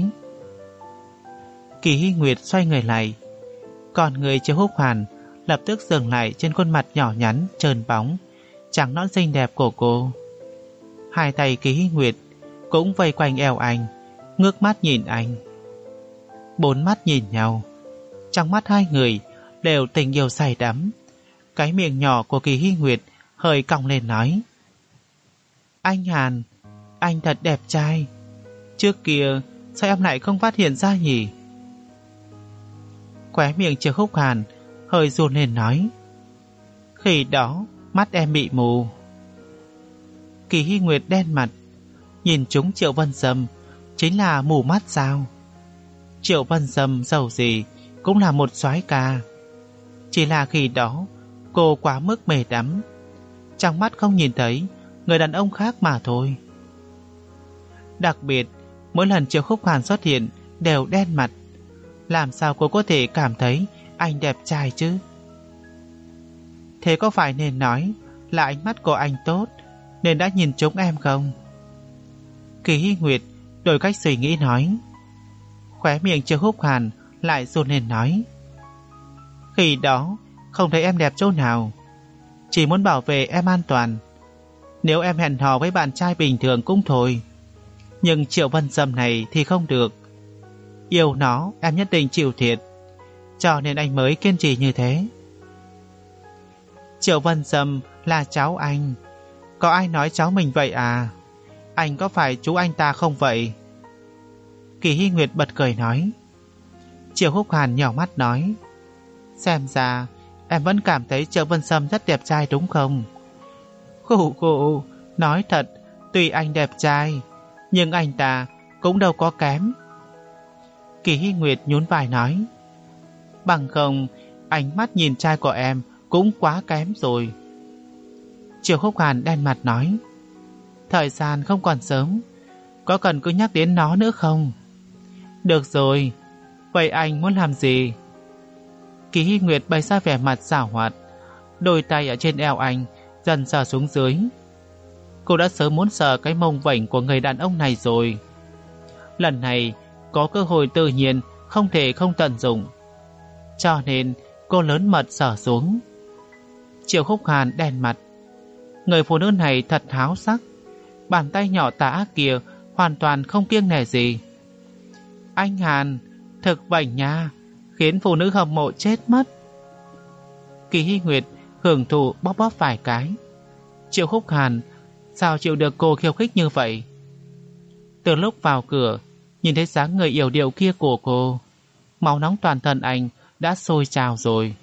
Kỳ Hy Nguyệt xoay người lại, còn người Triệu Khúc Hàn lập tức dừng lại trên khuôn mặt nhỏ nhắn trơn bóng trắng nõn xinh đẹp của cô. Hai tay Kỳ Hy Nguyệt cũng vây quanh eo anh, ngước mắt nhìn anh. Bốn mắt nhìn nhau, trong mắt hai người đều tình yêu say đắm. Cái miệng nhỏ của Kỳ Hy Nguyệt hơi cong lên nói: Anh Hàn, anh thật đẹp trai. Trước kia sao em lại không phát hiện ra nhỉ? Khóe miệng Triệu Khúc Hàn hơi run lên nói: Khi đó mắt em bị mù. Kỳ Hy Nguyệt đen mặt, nhìn chúng Triệu Vân Sâm chính là mù mắt sao? Triệu Vân Sâm giàu gì cũng là một soái ca, chỉ là khi đó cô quá mức mê đắm, trong mắt không nhìn thấy người đàn ông khác mà thôi. Đặc biệt mỗi lần Triệu Khúc Hàn xuất hiện đều đen mặt, làm sao cô có thể cảm thấy anh đẹp trai chứ? Thế có phải nên nói là ánh mắt của anh tốt nên đã nhìn trúng em không? Kỳ Hy Nguyệt đổi cách suy nghĩ nói. Khóe miệng Triệu Khúc Hàn lại run lên nói: Khi đó không thấy em đẹp chỗ nào, chỉ muốn bảo vệ em an toàn. Nếu em hẹn hò với bạn trai bình thường cũng thôi, nhưng Triệu Vân Sâm này thì không được. Yêu nó em nhất định chịu thiệt, cho nên anh mới kiên trì như thế. Triệu Vân Sâm là cháu anh, có ai nói cháu mình vậy à? Anh có phải chú anh ta không vậy? Kỳ Hy Nguyệt bật cười nói. Triệu Khúc Hàn nhỏ mắt nói: Xem ra em vẫn cảm thấy Triệu Vân Sâm rất đẹp trai đúng không? Khụ khụ, nói thật, tuy anh đẹp trai nhưng anh ta cũng đâu có kém. Kỳ Hy Nguyệt nhún vai nói: Bằng không ánh mắt nhìn trai của em cũng quá kém rồi. Triệu Khúc Hàn đen mặt nói: Thời gian không còn sớm, có cần cứ nhắc đến nó nữa không? Được rồi, vậy anh muốn làm gì? Kỳ Hy Nguyệt bày ra vẻ mặt giảo hoạt, đôi tay ở trên eo anh dần sờ xuống dưới. Cô đã sớm muốn sờ cái mông vảnh của người đàn ông này rồi. Lần này có cơ hội tự nhiên không thể không tận dụng, cho nên cô lớn mật sờ xuống. Triệu Khúc Hàn đen mặt. Người phụ nữ này thật háo sắc, bàn tay nhỏ tà ác kia hoàn toàn không kiêng nể gì. Anh Hàn, thực vảnh nha, khiến phụ nữ hâm mộ chết mất. Kỳ Hy Nguyệt hưởng thụ bóp bóp vài cái. Triệu Khúc Hàn sao chịu được cô khiêu khích như vậy? Từ lúc vào cửa nhìn thấy dáng người yểu điệu kia của cô, máu nóng toàn thân anh đã sôi trào rồi.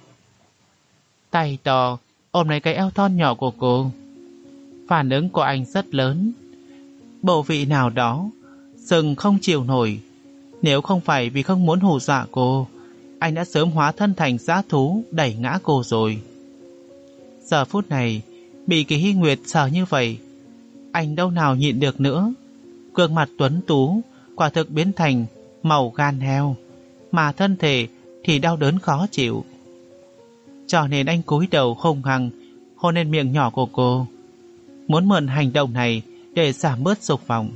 Tay to ôm lấy cái eo thon nhỏ của cô. Phản ứng của anh rất lớn. Bộ vị nào đó sừng không chịu nổi. Nếu không phải vì không muốn hù dọa cô, anh đã sớm hóa thân thành dã thú đẩy ngã cô rồi. Giờ phút này bị Kỳ Hy Nguyệt sờ như vậy, anh đâu nào nhịn được nữa. Gương mặt tuấn tú quả thực biến thành màu gan heo, mà thân thể thì đau đớn khó chịu. Cho nên anh cúi đầu hung hăng hôn lên miệng nhỏ của cô, muốn mượn hành động này để giảm bớt dục vọng.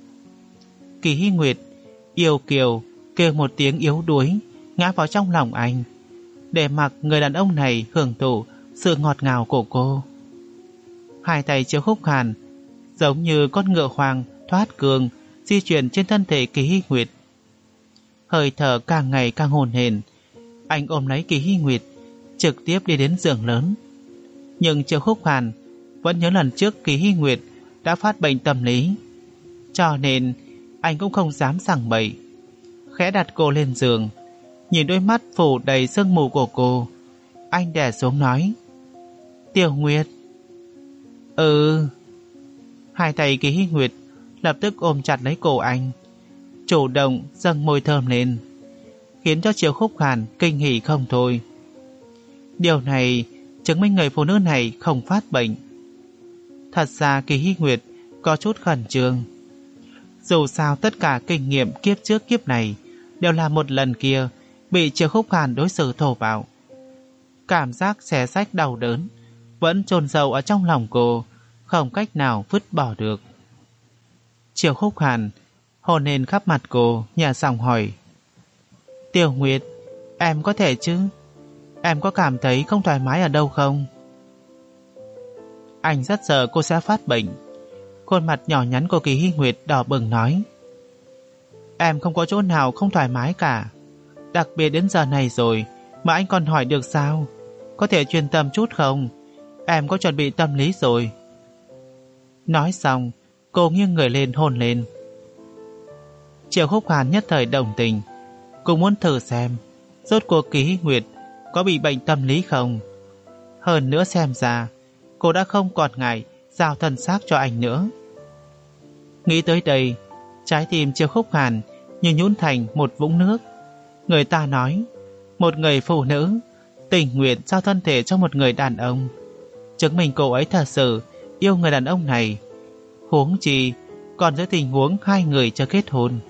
Kỳ Hy Nguyệt yêu kiều kêu một tiếng yếu đuối, ngã vào trong lòng anh, để mặc người đàn ông này hưởng thụ sự ngọt ngào của cô. Hai tay Triệu Khúc Hàn giống như con ngựa hoang thoát cương di chuyển trên thân thể Kỳ Hy Nguyệt. Hơi thở càng ngày càng hồn hển, anh ôm lấy Kỳ Hy Nguyệt, trực tiếp đi đến giường lớn. Nhưng Triệu Khúc Hàn vẫn nhớ lần trước Kỳ Hy Nguyệt đã phát bệnh tâm lý, cho nên anh cũng không dám sảng bậy. Khẽ đặt cô lên giường, nhìn đôi mắt phủ đầy sương mù của cô, anh đè xuống nói: Tiểu Nguyệt. Ừ. Hai tay Kỳ Hy Nguyệt lập tức ôm chặt lấy cổ anh, chủ động dâng môi thơm lên, khiến cho Triệu Khúc Hàn kinh hỉ không thôi. Điều này chứng minh người phụ nữ này không phát bệnh. Thật ra Kỳ Hy Nguyệt có chút khẩn trương. Dù sao tất cả kinh nghiệm kiếp trước kiếp này đều là một lần kia bị Triệu Khúc Hàn đối xử thô bạo. Cảm giác xé rách đau đớn vẫn chôn sâu ở trong lòng cô, không cách nào vứt bỏ được. Triệu Khúc Hàn hôn lên khắp mặt cô, nhả giọng hỏi: Tiểu Nguyệt, em có thể chứ? Em có cảm thấy không thoải mái ở đâu không? Anh rất sợ cô sẽ phát bệnh. Khuôn mặt nhỏ nhắn của Kỳ Hy Nguyệt đỏ bừng nói: Em không có chỗ nào không thoải mái cả. Đặc biệt đến giờ này rồi mà anh còn hỏi được sao? Có thể chuyên tâm chút không? Em có chuẩn bị tâm lý rồi. Nói xong, cô nghiêng người lên hôn lên. Triệu Khúc Hàn nhất thời đồng tình, cũng muốn thử xem rốt cuộc Kỳ Hy Nguyệt có bị bệnh tâm lý không. Hơn nữa xem ra cô đã không còn ngại giao thân xác cho anh nữa. Nghĩ tới đây, trái tim Triệu Khúc Hàn như nhũn thành một vũng nước. Người ta nói, một người phụ nữ tình nguyện giao thân thể cho một người đàn ông, chứng minh cô ấy thật sự yêu người đàn ông này. Huống chi còn dưới tình huống hai người chưa kết hôn.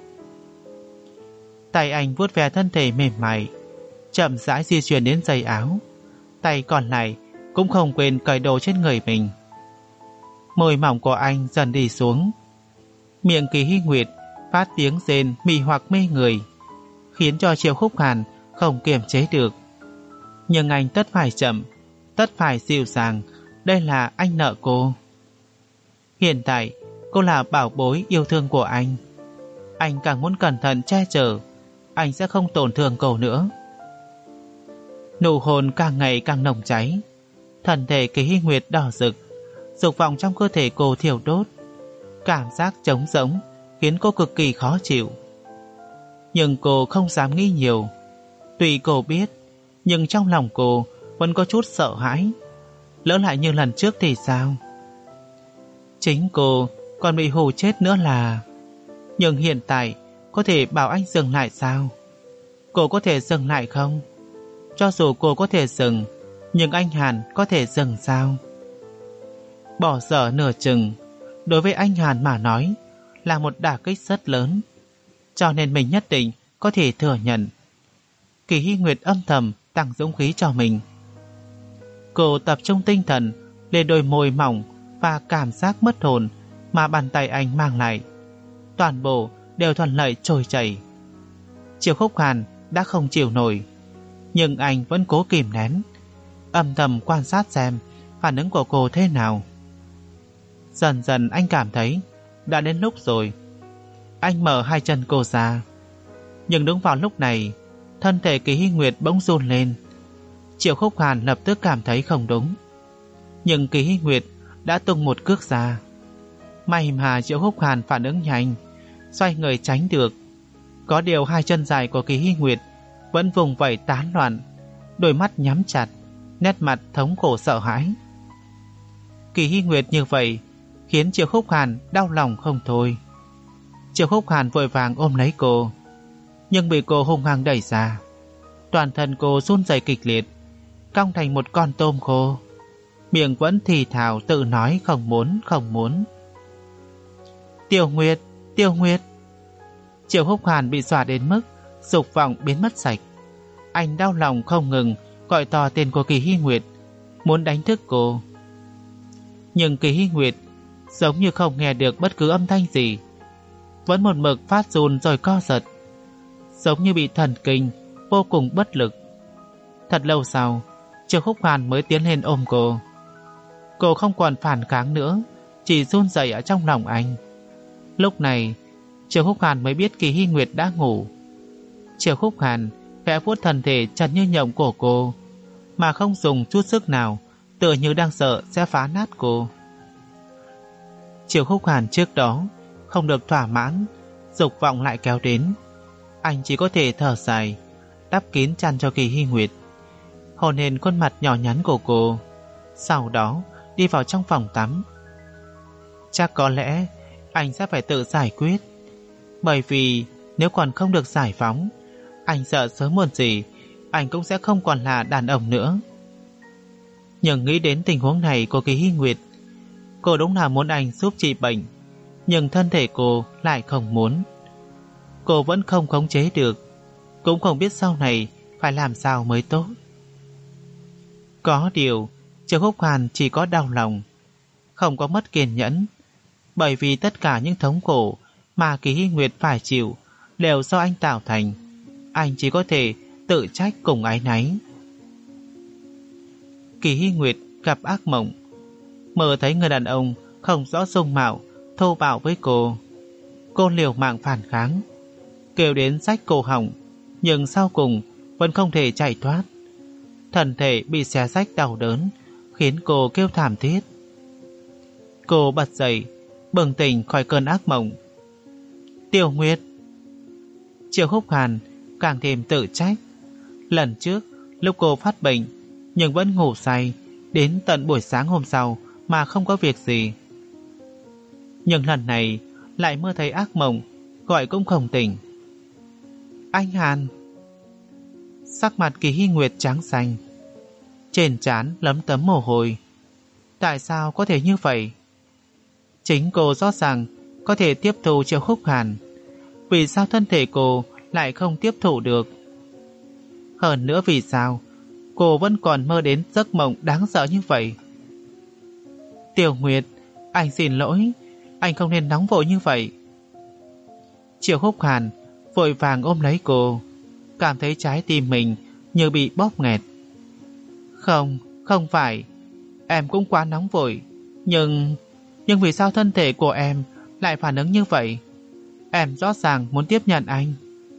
Tay anh vuốt ve thân thể mềm mại, chậm rãi di chuyển đến giày áo. Tay còn lại cũng không quên cởi đồ trên người mình. Môi mỏng của anh dần đi xuống. Miệng Kỳ Hy Nguyệt phát tiếng rên mị hoặc mê người, khiến cho Triệu Khúc Hàn không kiềm chế được. Nhưng anh tất phải chậm, tất phải dịu dàng. Đây là anh nợ cô. Hiện tại cô là bảo bối yêu thương của anh. Anh càng muốn cẩn thận che chở, anh sẽ không tổn thương cô nữa. Nụ hôn càng ngày càng nồng cháy. Thân thể Kỳ Hy Nguyệt đỏ rực, dục vọng trong cơ thể cô thiêu đốt. Cảm giác trống rỗng khiến cô cực kỳ khó chịu. Nhưng cô không dám nghĩ nhiều. Tuy cô biết, nhưng trong lòng cô vẫn có chút sợ hãi. Lỡ lại như lần trước thì sao? Chính cô còn bị hù chết nữa là... Nhưng hiện tại có thể bảo anh dừng lại sao? Cô có thể dừng lại không? Cho dù cô có thể dừng, nhưng anh Hàn có thể dừng sao? Bỏ dở nửa chừng đối với anh Hàn mà nói là một đả kích rất lớn, cho nên mình nhất định có thể thừa nhận. Kỳ Hy Nguyệt âm thầm tăng dũng khí cho mình. Cô tập trung tinh thần lên đôi môi mỏng và cảm giác mất hồn mà bàn tay anh mang lại. Toàn bộ đều thuận lợi trôi chảy. Triệu Khúc Hàn đã không chịu nổi, nhưng anh vẫn cố kìm nén, âm thầm quan sát xem phản ứng của cô thế nào. Dần dần anh cảm thấy đã đến lúc rồi. Anh mở hai chân cô ra. Nhưng đúng vào lúc này, thân thể Kỳ Hy Nguyệt bỗng run lên. Triệu Khúc Hàn lập tức cảm thấy không đúng. Nhưng Kỳ Hy Nguyệt đã tung một cước ra. May mà Triệu Khúc Hàn phản ứng nhanh, xoay người tránh được. Có điều hai chân dài của Kỳ Hy Nguyệt vẫn vùng vẫy tán loạn, đôi mắt nhắm chặt, nét mặt thống khổ sợ hãi. Kỳ Hy Nguyệt như vậy khiến Triệu Khúc Hàn đau lòng không thôi. Triệu Khúc Hàn vội vàng ôm lấy cô, nhưng bị cô hung hăng đẩy ra. Toàn thân cô run rẩy kịch liệt, cong thành một con tôm khô, miệng vẫn thì thào tự nói không muốn, không muốn. Tiểu Nguyệt, Tiểu Nguyệt. Triệu Khúc Hàn bị dọa đến mức dục vọng biến mất sạch. Anh đau lòng không ngừng gọi to tên của Kỳ Hy Nguyệt, muốn đánh thức cô. Nhưng Kỳ Hy Nguyệt giống như không nghe được bất cứ âm thanh gì, vẫn một mực phát run rồi co giật, giống như bị thần kinh, vô cùng bất lực. Thật lâu sau, Triệu Khúc Hoàn mới tiến lên ôm cô. Cô không còn phản kháng nữa, chỉ run rẩy ở trong lòng anh. Lúc này, Triệu Khúc Hàn mới biết Kỳ Hy Nguyệt đã ngủ. Triệu Khúc Hàn khẽ vuốt thân thể trần như nhộng của cô, mà không dùng chút sức nào, tựa như đang sợ sẽ phá nát cô. Triệu Khúc Hàn trước đó không được thỏa mãn, dục vọng lại kéo đến. Anh chỉ có thể thở dài, đắp kín chăn cho Kỳ Hy Nguyệt, hôn lên khuôn mặt nhỏ nhắn của cô, sau đó đi vào trong phòng tắm. Chắc có lẽ anh sẽ phải tự giải quyết, bởi vì nếu còn không được giải phóng, anh sợ sớm muộn gì anh cũng sẽ không còn là đàn ông nữa. Nhưng nghĩ đến tình huống này của Kỳ Hy Nguyệt, cô đúng là muốn anh giúp trị bệnh, nhưng thân thể cô lại không muốn. Cô vẫn không khống chế được, cũng không biết sau này phải làm sao mới tốt. Có điều Triệu Khúc Hàn chỉ có đau lòng, không có mất kiên nhẫn, bởi vì tất cả những thống khổ mà Kỳ Hy Nguyệt phải chịu đều do anh tạo thành. Anh chỉ có thể tự trách cùng áy náy. Kỳ Hy Nguyệt gặp ác mộng, mơ thấy người đàn ông không rõ dung mạo thô bạo với cô. Cô liều mạng phản kháng, kêu đến rách cổ họng, nhưng sau cùng vẫn không thể chạy thoát. Thân thể bị xé rách đau đớn, khiến cô kêu thảm thiết. Cô bật dậy, bừng tỉnh khỏi cơn ác mộng. Tiểu Nguyệt. Triệu Khúc Hàn càng thêm tự trách. Lần trước lúc cô phát bệnh nhưng vẫn ngủ say đến tận buổi sáng hôm sau mà không có việc gì. Nhưng lần này lại mơ thấy ác mộng, gọi cũng không tỉnh. Anh Hàn. Sắc mặt Kỳ Hy Nguyệt trắng xanh, trên trán lấm tấm mồ hôi. Tại sao có thể như vậy? Chính cô rõ ràng có thể tiếp thu Triệu Khúc Hàn, vì sao thân thể cô lại không tiếp thụ được? Hơn nữa vì sao cô vẫn còn mơ đến giấc mộng đáng sợ như vậy? Tiểu Nguyệt, anh xin lỗi, anh không nên nóng vội như vậy. Triệu Khúc Hàn vội vàng ôm lấy cô, cảm thấy trái tim mình như bị bóp nghẹt. Không, không phải, em cũng quá nóng vội, nhưng... Nhưng vì sao thân thể của em lại phản ứng như vậy? Em rõ ràng muốn tiếp nhận anh.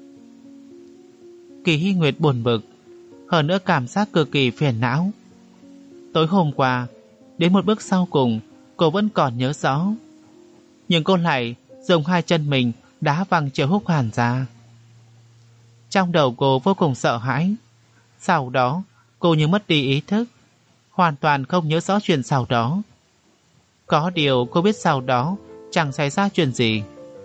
Kỳ Hy Nguyệt buồn bực, hơn nữa cảm giác cực kỳ phiền não. Tối hôm qua, đến một bước sau cùng, cô vẫn còn nhớ rõ. Nhưng cô lại dùng hai chân mình đá văng Triệu Khúc Hàn ra. Trong đầu cô vô cùng sợ hãi. Sau đó, cô như mất đi ý thức, hoàn toàn không nhớ rõ chuyện sau đó. Có điều cô biết sau đó chẳng xảy ra chuyện gì.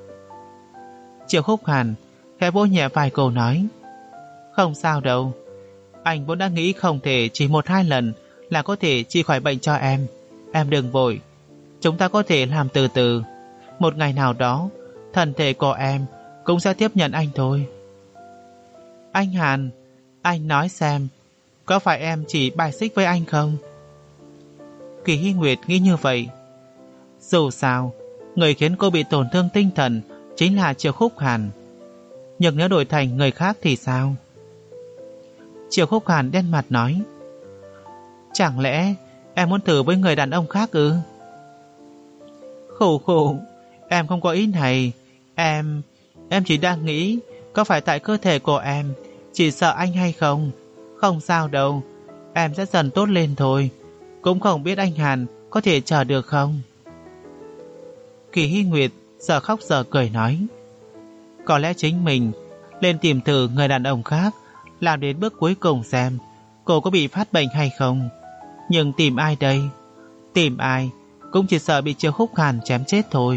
Triệu Khúc Hàn khẽ vỗ nhẹ vai cô nói, không sao đâu, anh vốn đã nghĩ không thể chỉ một hai lần là có thể trị khỏi bệnh cho em. Em đừng vội, chúng ta có thể làm từ từ. Một ngày nào đó thân thể của em cũng sẽ tiếp nhận anh thôi. Anh Hàn, anh nói xem, có phải em chỉ bài xích với anh không? Kỳ Hy Nguyệt nghĩ như vậy. Dù sao, người khiến cô bị tổn thương tinh thần chính là Triệu Khúc Hàn. Nhưng nếu đổi thành người khác thì sao? Triệu Khúc Hàn đen mặt nói, chẳng lẽ em muốn thử với người đàn ông khác ư? Khổ khổ, em không có ý này. Em, em chỉ đang nghĩ có phải tại cơ thể của em chỉ sợ anh hay không? Không sao đâu, em sẽ dần tốt lên thôi. Cũng không biết anh Hàn có thể chờ được không? Kỳ Hy Nguyệt giờ khóc giờ cười nói, có lẽ chính mình lên tìm thử người đàn ông khác, làm đến bước cuối cùng xem cô có bị phát bệnh hay không. Nhưng tìm ai đây? Tìm ai cũng chỉ sợ bị Triệu Khúc Hàn chém chết thôi.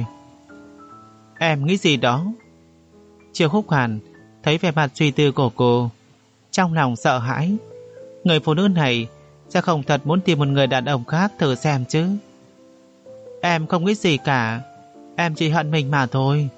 Em nghĩ gì đó? Triệu Khúc Hàn thấy vẻ mặt suy tư của cô, trong lòng sợ hãi. Người phụ nữ này sẽ không thật muốn tìm một người đàn ông khác thử xem chứ? Em không nghĩ gì cả, em chỉ hận mình mà thôi.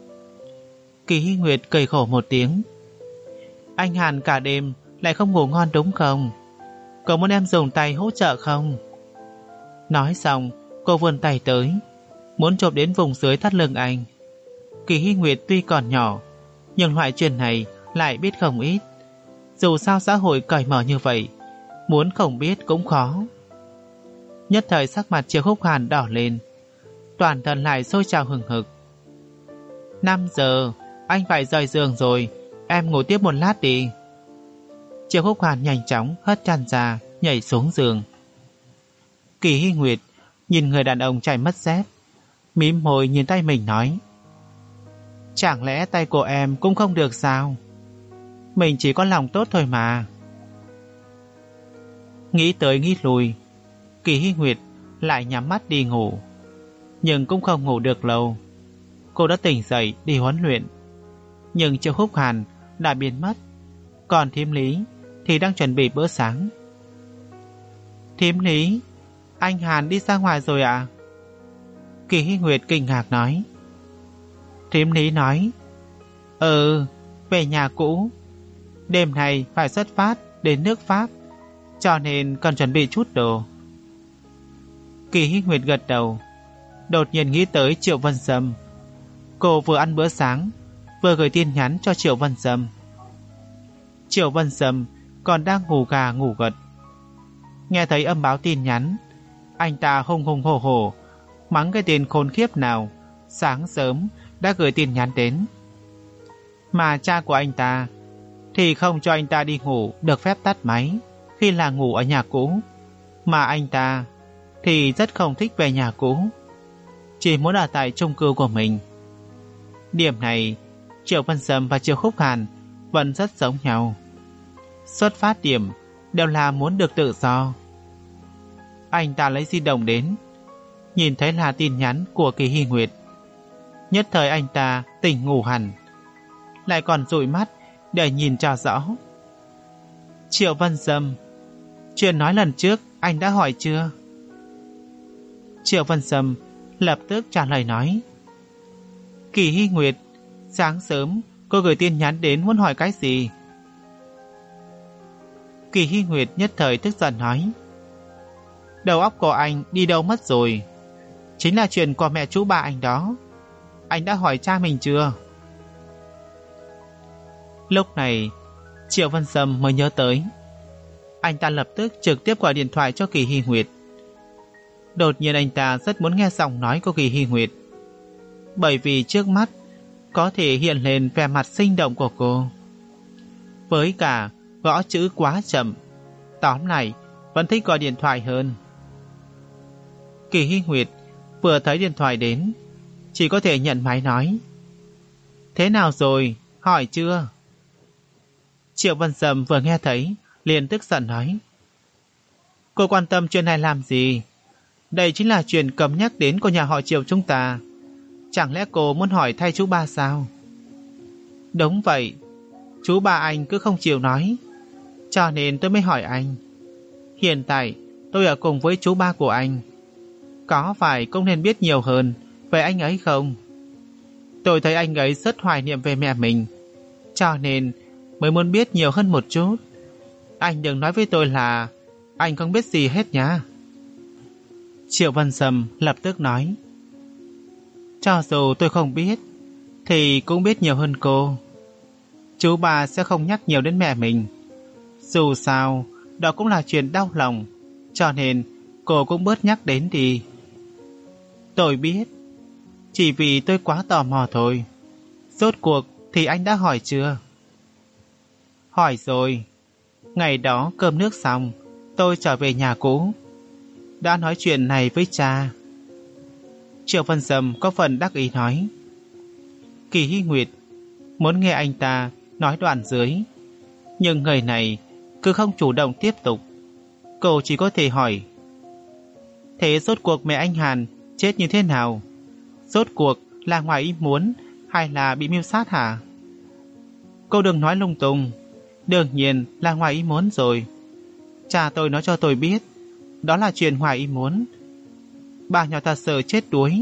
Kỳ Hy Nguyệt cười khổ một tiếng. Anh Hàn cả đêm lại không ngủ ngon đúng không? Có muốn em dùng tay hỗ trợ không? Nói xong, cô vươn tay tới, muốn chộp đến vùng dưới thắt lưng anh. Kỳ Hy Nguyệt tuy còn nhỏ, nhưng loại chuyện này lại biết không ít. Dù sao xã hội cởi mở như vậy, muốn không biết cũng khó. Nhất thời sắc mặt Triệu Húc Hàn đỏ lên, toàn thân lại sôi trào hừng hực. Năm giờ, anh phải rời giường rồi, em ngủ tiếp một lát đi. Triệu Húc Hàn nhanh chóng hất chăn ra, nhảy xuống giường. Kỳ Hy Nguyệt nhìn người đàn ông chạy mất dép, mím môi nhìn tay mình nói: chẳng lẽ tay của em cũng không được sao? Mình chỉ có lòng tốt thôi mà. Nghĩ tới nghĩ lui, Kỳ Hy Nguyệt lại nhắm mắt đi ngủ. Nhưng cũng không ngủ được lâu. Cô đã tỉnh dậy đi huấn luyện. Nhưng Triệu Húc Hàn đã biến mất, còn Thím Lý thì đang chuẩn bị bữa sáng. Thím Lý, anh Hàn đi ra ngoài rồi ạ? À? Kỳ Hy Nguyệt kinh ngạc nói. Thím Lý nói: Ừ, về nhà cũ. Đêm nay phải xuất phát đến nước Pháp, cho nên cần chuẩn bị chút đồ. Kỳ Hy Nguyệt gật đầu, đột nhiên nghĩ tới Triệu Vân Sâm. Cô vừa ăn bữa sáng, vừa gửi tin nhắn cho Triệu Vân Sâm. Triệu Vân Sâm còn đang ngủ gà ngủ gật. Nghe thấy âm báo tin nhắn, anh ta hùng hùng hổ hổ mắng cái tên khốn khiếp nào sáng sớm đã gửi tin nhắn đến. Mà cha của anh ta thì không cho anh ta đi ngủ được phép tắt máy khi là ngủ ở nhà cũ, mà anh ta thì rất không thích về nhà cũ, chỉ muốn ở tại chung cư của mình. Điểm này Triệu Vân Sâm và Triệu Húc Hàn vẫn rất giống nhau. Xuất phát điểm đều là muốn được tự do. Anh ta lấy di động đến, nhìn thấy là tin nhắn của Kỳ Hy Nguyệt. Nhất thời anh ta tỉnh ngủ hẳn, lại còn dụi mắt để nhìn cho rõ. Triệu Vân Sâm, chuyện nói lần trước anh đã hỏi chưa? Triệu Vân Sâm lập tức trả lời nói: Kỳ Hy Nguyệt, sáng sớm cô gửi tin nhắn đến muốn hỏi cái gì? Kỳ Hy Nguyệt nhất thời tức giận nói: đầu óc của anh đi đâu mất rồi? Chính là chuyện của mẹ chú bà anh đó. Anh đã hỏi cha mình chưa? Lúc này Triệu Vân Sâm mới nhớ tới. Anh ta lập tức trực tiếp gọi điện thoại cho Kỳ Hy Nguyệt. Đột nhiên anh ta rất muốn nghe giọng nói của Kỳ Hy Nguyệt, bởi vì trước mắt có thể hiện lên vẻ mặt sinh động của cô. Với cả gõ chữ quá chậm, tóm lại vẫn thích gọi điện thoại hơn. Kỳ Hy Nguyệt vừa thấy điện thoại đến, chỉ có thể nhận máy nói: thế nào rồi, hỏi chưa? Triệu Vân Sâm vừa nghe thấy liền tức giận nói: cô quan tâm chuyện này làm gì? Đây chính là chuyện cấm nhắc đến của nhà họ Triệu chúng ta. Chẳng lẽ cô muốn hỏi thay chú ba sao? Đúng vậy, chú ba anh cứ không chịu nói, cho nên tôi mới hỏi anh. Hiện tại tôi ở cùng với chú ba của anh, có phải cũng nên biết nhiều hơn về anh ấy không? Tôi thấy anh ấy rất hoài niệm về mẹ mình, cho nên mới muốn biết nhiều hơn một chút. Anh đừng nói với tôi là anh không biết gì hết nhá. Triệu Vân Sâm lập tức nói: cho dù tôi không biết thì cũng biết nhiều hơn cô. Chú ba sẽ không nhắc nhiều đến mẹ mình. Dù sao đó cũng là chuyện đau lòng, cho nên cô cũng bớt nhắc đến đi. Tôi biết, chỉ vì tôi quá tò mò thôi. Rốt cuộc thì anh đã hỏi chưa? Hỏi rồi. Ngày đó cơm nước xong, tôi trở về nhà cũ, đã nói chuyện này với cha. Triệu Vân Sâm có phần đắc ý nói. Kỳ Hy Nguyệt muốn nghe anh ta nói đoạn dưới, nhưng người này cứ không chủ động tiếp tục. Cô chỉ có thể hỏi: thế rốt cuộc mẹ anh Hàn chết như thế nào? Rốt cuộc là ngoài ý muốn hay là bị mưu sát hả? Cô đừng nói lung tung. Đương nhiên là ngoài ý muốn rồi. Cha tôi nói cho tôi biết đó là chuyện ngoài ý muốn. Bà nhỏ thật sự chết đuối.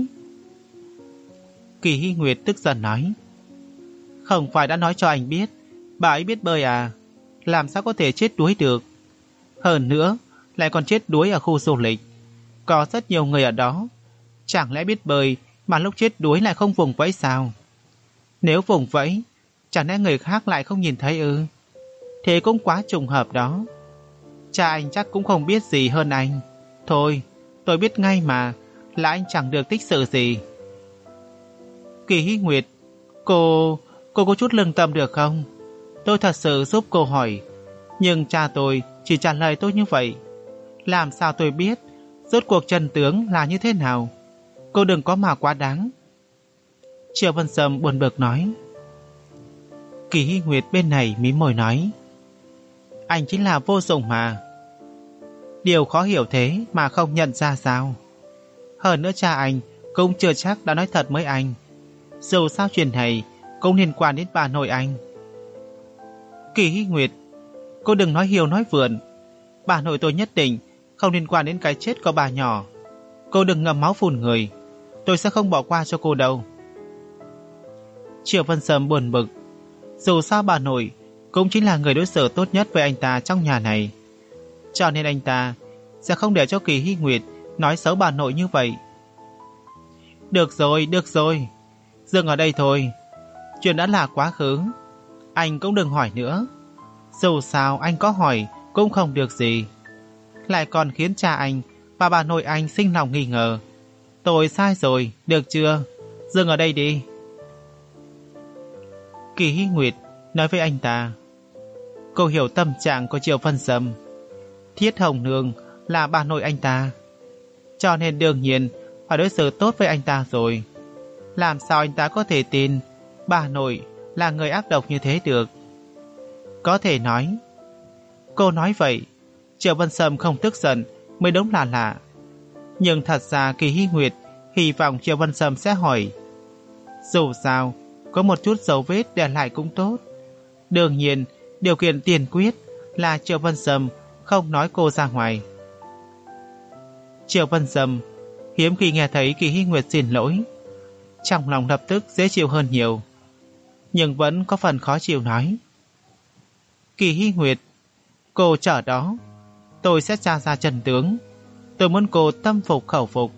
Kỳ Hy Nguyệt tức giận nói: không phải đã nói cho anh biết bà ấy biết bơi à? Làm sao có thể chết đuối được? Hơn nữa lại còn chết đuối ở khu du lịch, có rất nhiều người ở đó. Chẳng lẽ biết bơi mà lúc chết đuối lại không vùng vẫy sao? Nếu vùng vẫy, chẳng lẽ người khác lại không nhìn thấy ư? Thế cũng quá trùng hợp đó. Cha anh chắc cũng không biết gì hơn anh. Thôi, tôi biết ngay mà, là anh chẳng được tích sự gì. Kỳ Hy Nguyệt, cô... cô có chút lương tâm được không? Tôi thật sự giúp cô hỏi, nhưng cha tôi chỉ trả lời tôi như vậy. Làm sao tôi biết rốt cuộc chân tướng là như thế nào? Cô đừng có mà quá đáng. Triệu Vân Sâm buồn bực nói. Kỳ Hy Nguyệt bên này mím môi nói, anh chính là vô dụng mà. Điều khó hiểu thế mà không nhận ra sao? Hơn nữa cha anh cũng chưa chắc đã nói thật với anh. Dù sao chuyện này cũng liên quan đến bà nội anh. Kỳ Hy Nguyệt, cô đừng nói hiều nói vượn. Bà nội tôi nhất định không liên quan đến cái chết của bà nhỏ. Cô đừng ngậm máu phun người. Tôi sẽ không bỏ qua cho cô đâu. Triệu Vân Sâm buồn bực. Dù sao bà nội cũng chính là người đối xử tốt nhất với anh ta trong nhà này, cho nên anh ta sẽ không để cho Kỳ Hy Nguyệt nói xấu bà nội như vậy. Được rồi, được rồi, dừng ở đây thôi. Chuyện đã là quá khứ, anh cũng đừng hỏi nữa. Dù sao anh có hỏi cũng không được gì, lại còn khiến cha anh và bà nội anh sinh lòng nghi ngờ. Tôi sai rồi, được chưa? Dừng ở đây đi. Kỳ Hy Nguyệt nói với anh ta. Cô hiểu tâm trạng của Triệu Vân Sâm. Thiết Hồng Nương là bà nội anh ta, cho nên đương nhiên phải đối xử tốt với anh ta rồi. Làm sao anh ta có thể tin bà nội là người ác độc như thế được? Có thể nói. Cô nói vậy Triệu Vân Sâm không tức giận mới đúng là lạ. Nhưng thật ra Kỳ Hy Nguyệt hy vọng Triệu Vân Sâm sẽ hỏi. Dù sao có một chút dấu vết để lại cũng tốt. Đương nhiên điều kiện tiền quyết là Triệu Vân Sâm không nói cô ra ngoài. Triệu Vân Sâm hiếm khi nghe thấy Kỳ Hy Nguyệt xin lỗi, trong lòng lập tức dễ chịu hơn nhiều, nhưng vẫn có phần khó chịu nói. Kỳ Hy Nguyệt, cô chờ đó, tôi sẽ tra ra chân tướng. Tôi muốn cô tâm phục khẩu phục.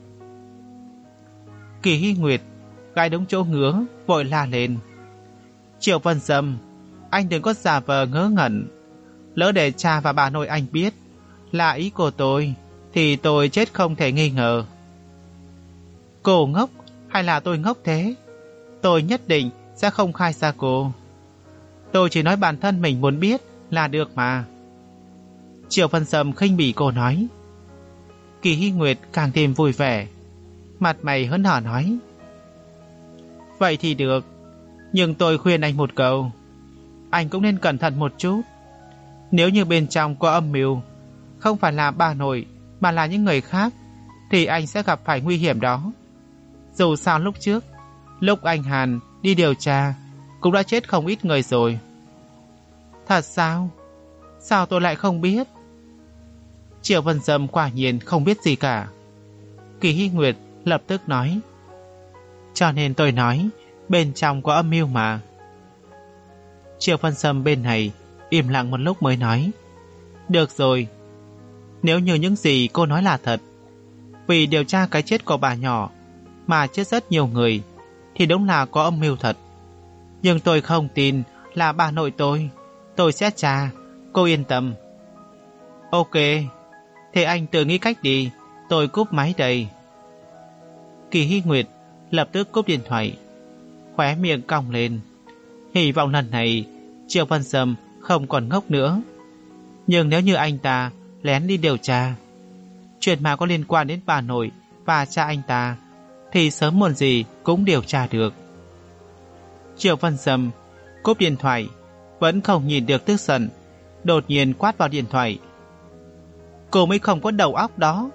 Kỳ Hy Nguyệt gai đúng chỗ ngứa, vội la lên. Triệu Vân Sâm, anh đừng có giả vờ ngớ ngẩn. Lỡ để cha và bà nội anh biết là ý của tôi, thì tôi chết không thể nghi ngờ. Cô ngốc hay là tôi ngốc thế? Tôi nhất định sẽ không khai ra cô. Tôi chỉ nói bản thân mình muốn biết là được mà. Triệu Vân Sâm khinh bỉ cô nói. Kỳ Hy Nguyệt càng thêm vui vẻ, mặt mày hớn hở nói. Vậy thì được, nhưng tôi khuyên anh một câu, anh cũng nên cẩn thận một chút. Nếu như bên trong có âm mưu, không phải là bà nội mà là những người khác, thì anh sẽ gặp phải nguy hiểm đó. Dù sao lúc trước, lúc anh Hàn đi điều tra, cũng đã chết không ít người rồi. Thật sao? Sao tôi lại không biết? Triệu Vân Sâm quả nhiên không biết gì cả. Kỳ Hy Nguyệt lập tức nói. Cho nên tôi nói bên trong có âm mưu mà. Triệu Vân Sâm bên này im lặng một lúc mới nói. Được rồi, nếu như những gì cô nói là thật, vì điều tra cái chết của bà nhỏ mà chết rất nhiều người, thì đúng là có âm mưu thật. Nhưng tôi không tin là bà nội tôi. Tôi sẽ tra, cô yên tâm. Ok, thế anh tự nghĩ cách đi. Tôi cúp máy đây. Kỳ Hy Nguyệt lập tức cúp điện thoại, khóe miệng cong lên. Hy vọng lần này Triệu Vân Sâm không còn ngốc nữa. Nhưng nếu như anh ta lén đi điều tra chuyện mà có liên quan đến bà nội và cha anh ta, thì sớm muộn gì cũng điều tra được. Triệu Vân Sâm cúp điện thoại, vẫn không nhìn được tức giận, đột nhiên quát vào điện thoại. Cô mới không có đầu óc đó.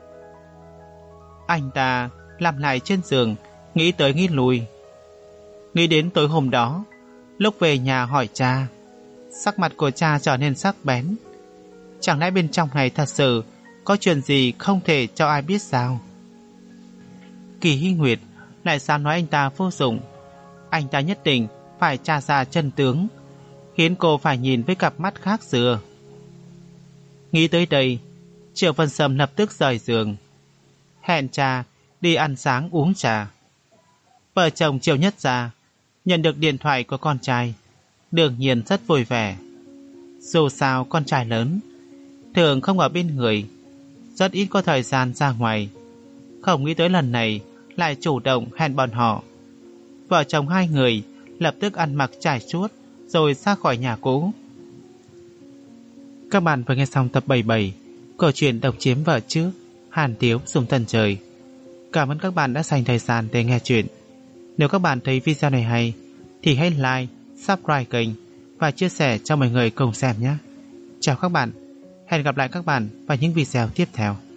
Anh ta làm lại trên giường, nghĩ tới nghĩ lui. Nghĩ đến tối hôm đó, lúc về nhà hỏi cha, sắc mặt của cha trở nên sắc bén. Chẳng lẽ bên trong này thật sự có chuyện gì không thể cho ai biết sao? Kỳ Hy Nguyệt lại sao nói anh ta vô dụng. Anh ta nhất định phải tra ra chân tướng, khiến cô phải nhìn với cặp mắt khác xưa. Nghĩ tới đây, Triệu Vân Sâm lập tức rời giường, hẹn cha đi ăn sáng uống trà. Vợ chồng Triệu Nhất Gia nhận được điện thoại của con trai, đương nhiên rất vui vẻ. Dù sao con trai lớn thường không ở bên người, rất ít có thời gian ra ngoài. Không nghĩ tới lần này lại chủ động hẹn bọn họ. Vợ chồng hai người lập tức ăn mặc trải chuốt rồi ra khỏi nhà cũ. Các bạn vừa nghe xong tập bảy mươi bảy câu chuyện Độc Chiếm Vợ Trước, Hàn Tiếu Dùng Tần Trời. Cảm ơn các bạn đã dành thời gian để nghe chuyện. Nếu các bạn thấy video này hay thì hãy like, subscribe kênh và chia sẻ cho mọi người cùng xem nhé. Chào các bạn, hẹn gặp lại các bạn vào những video tiếp theo.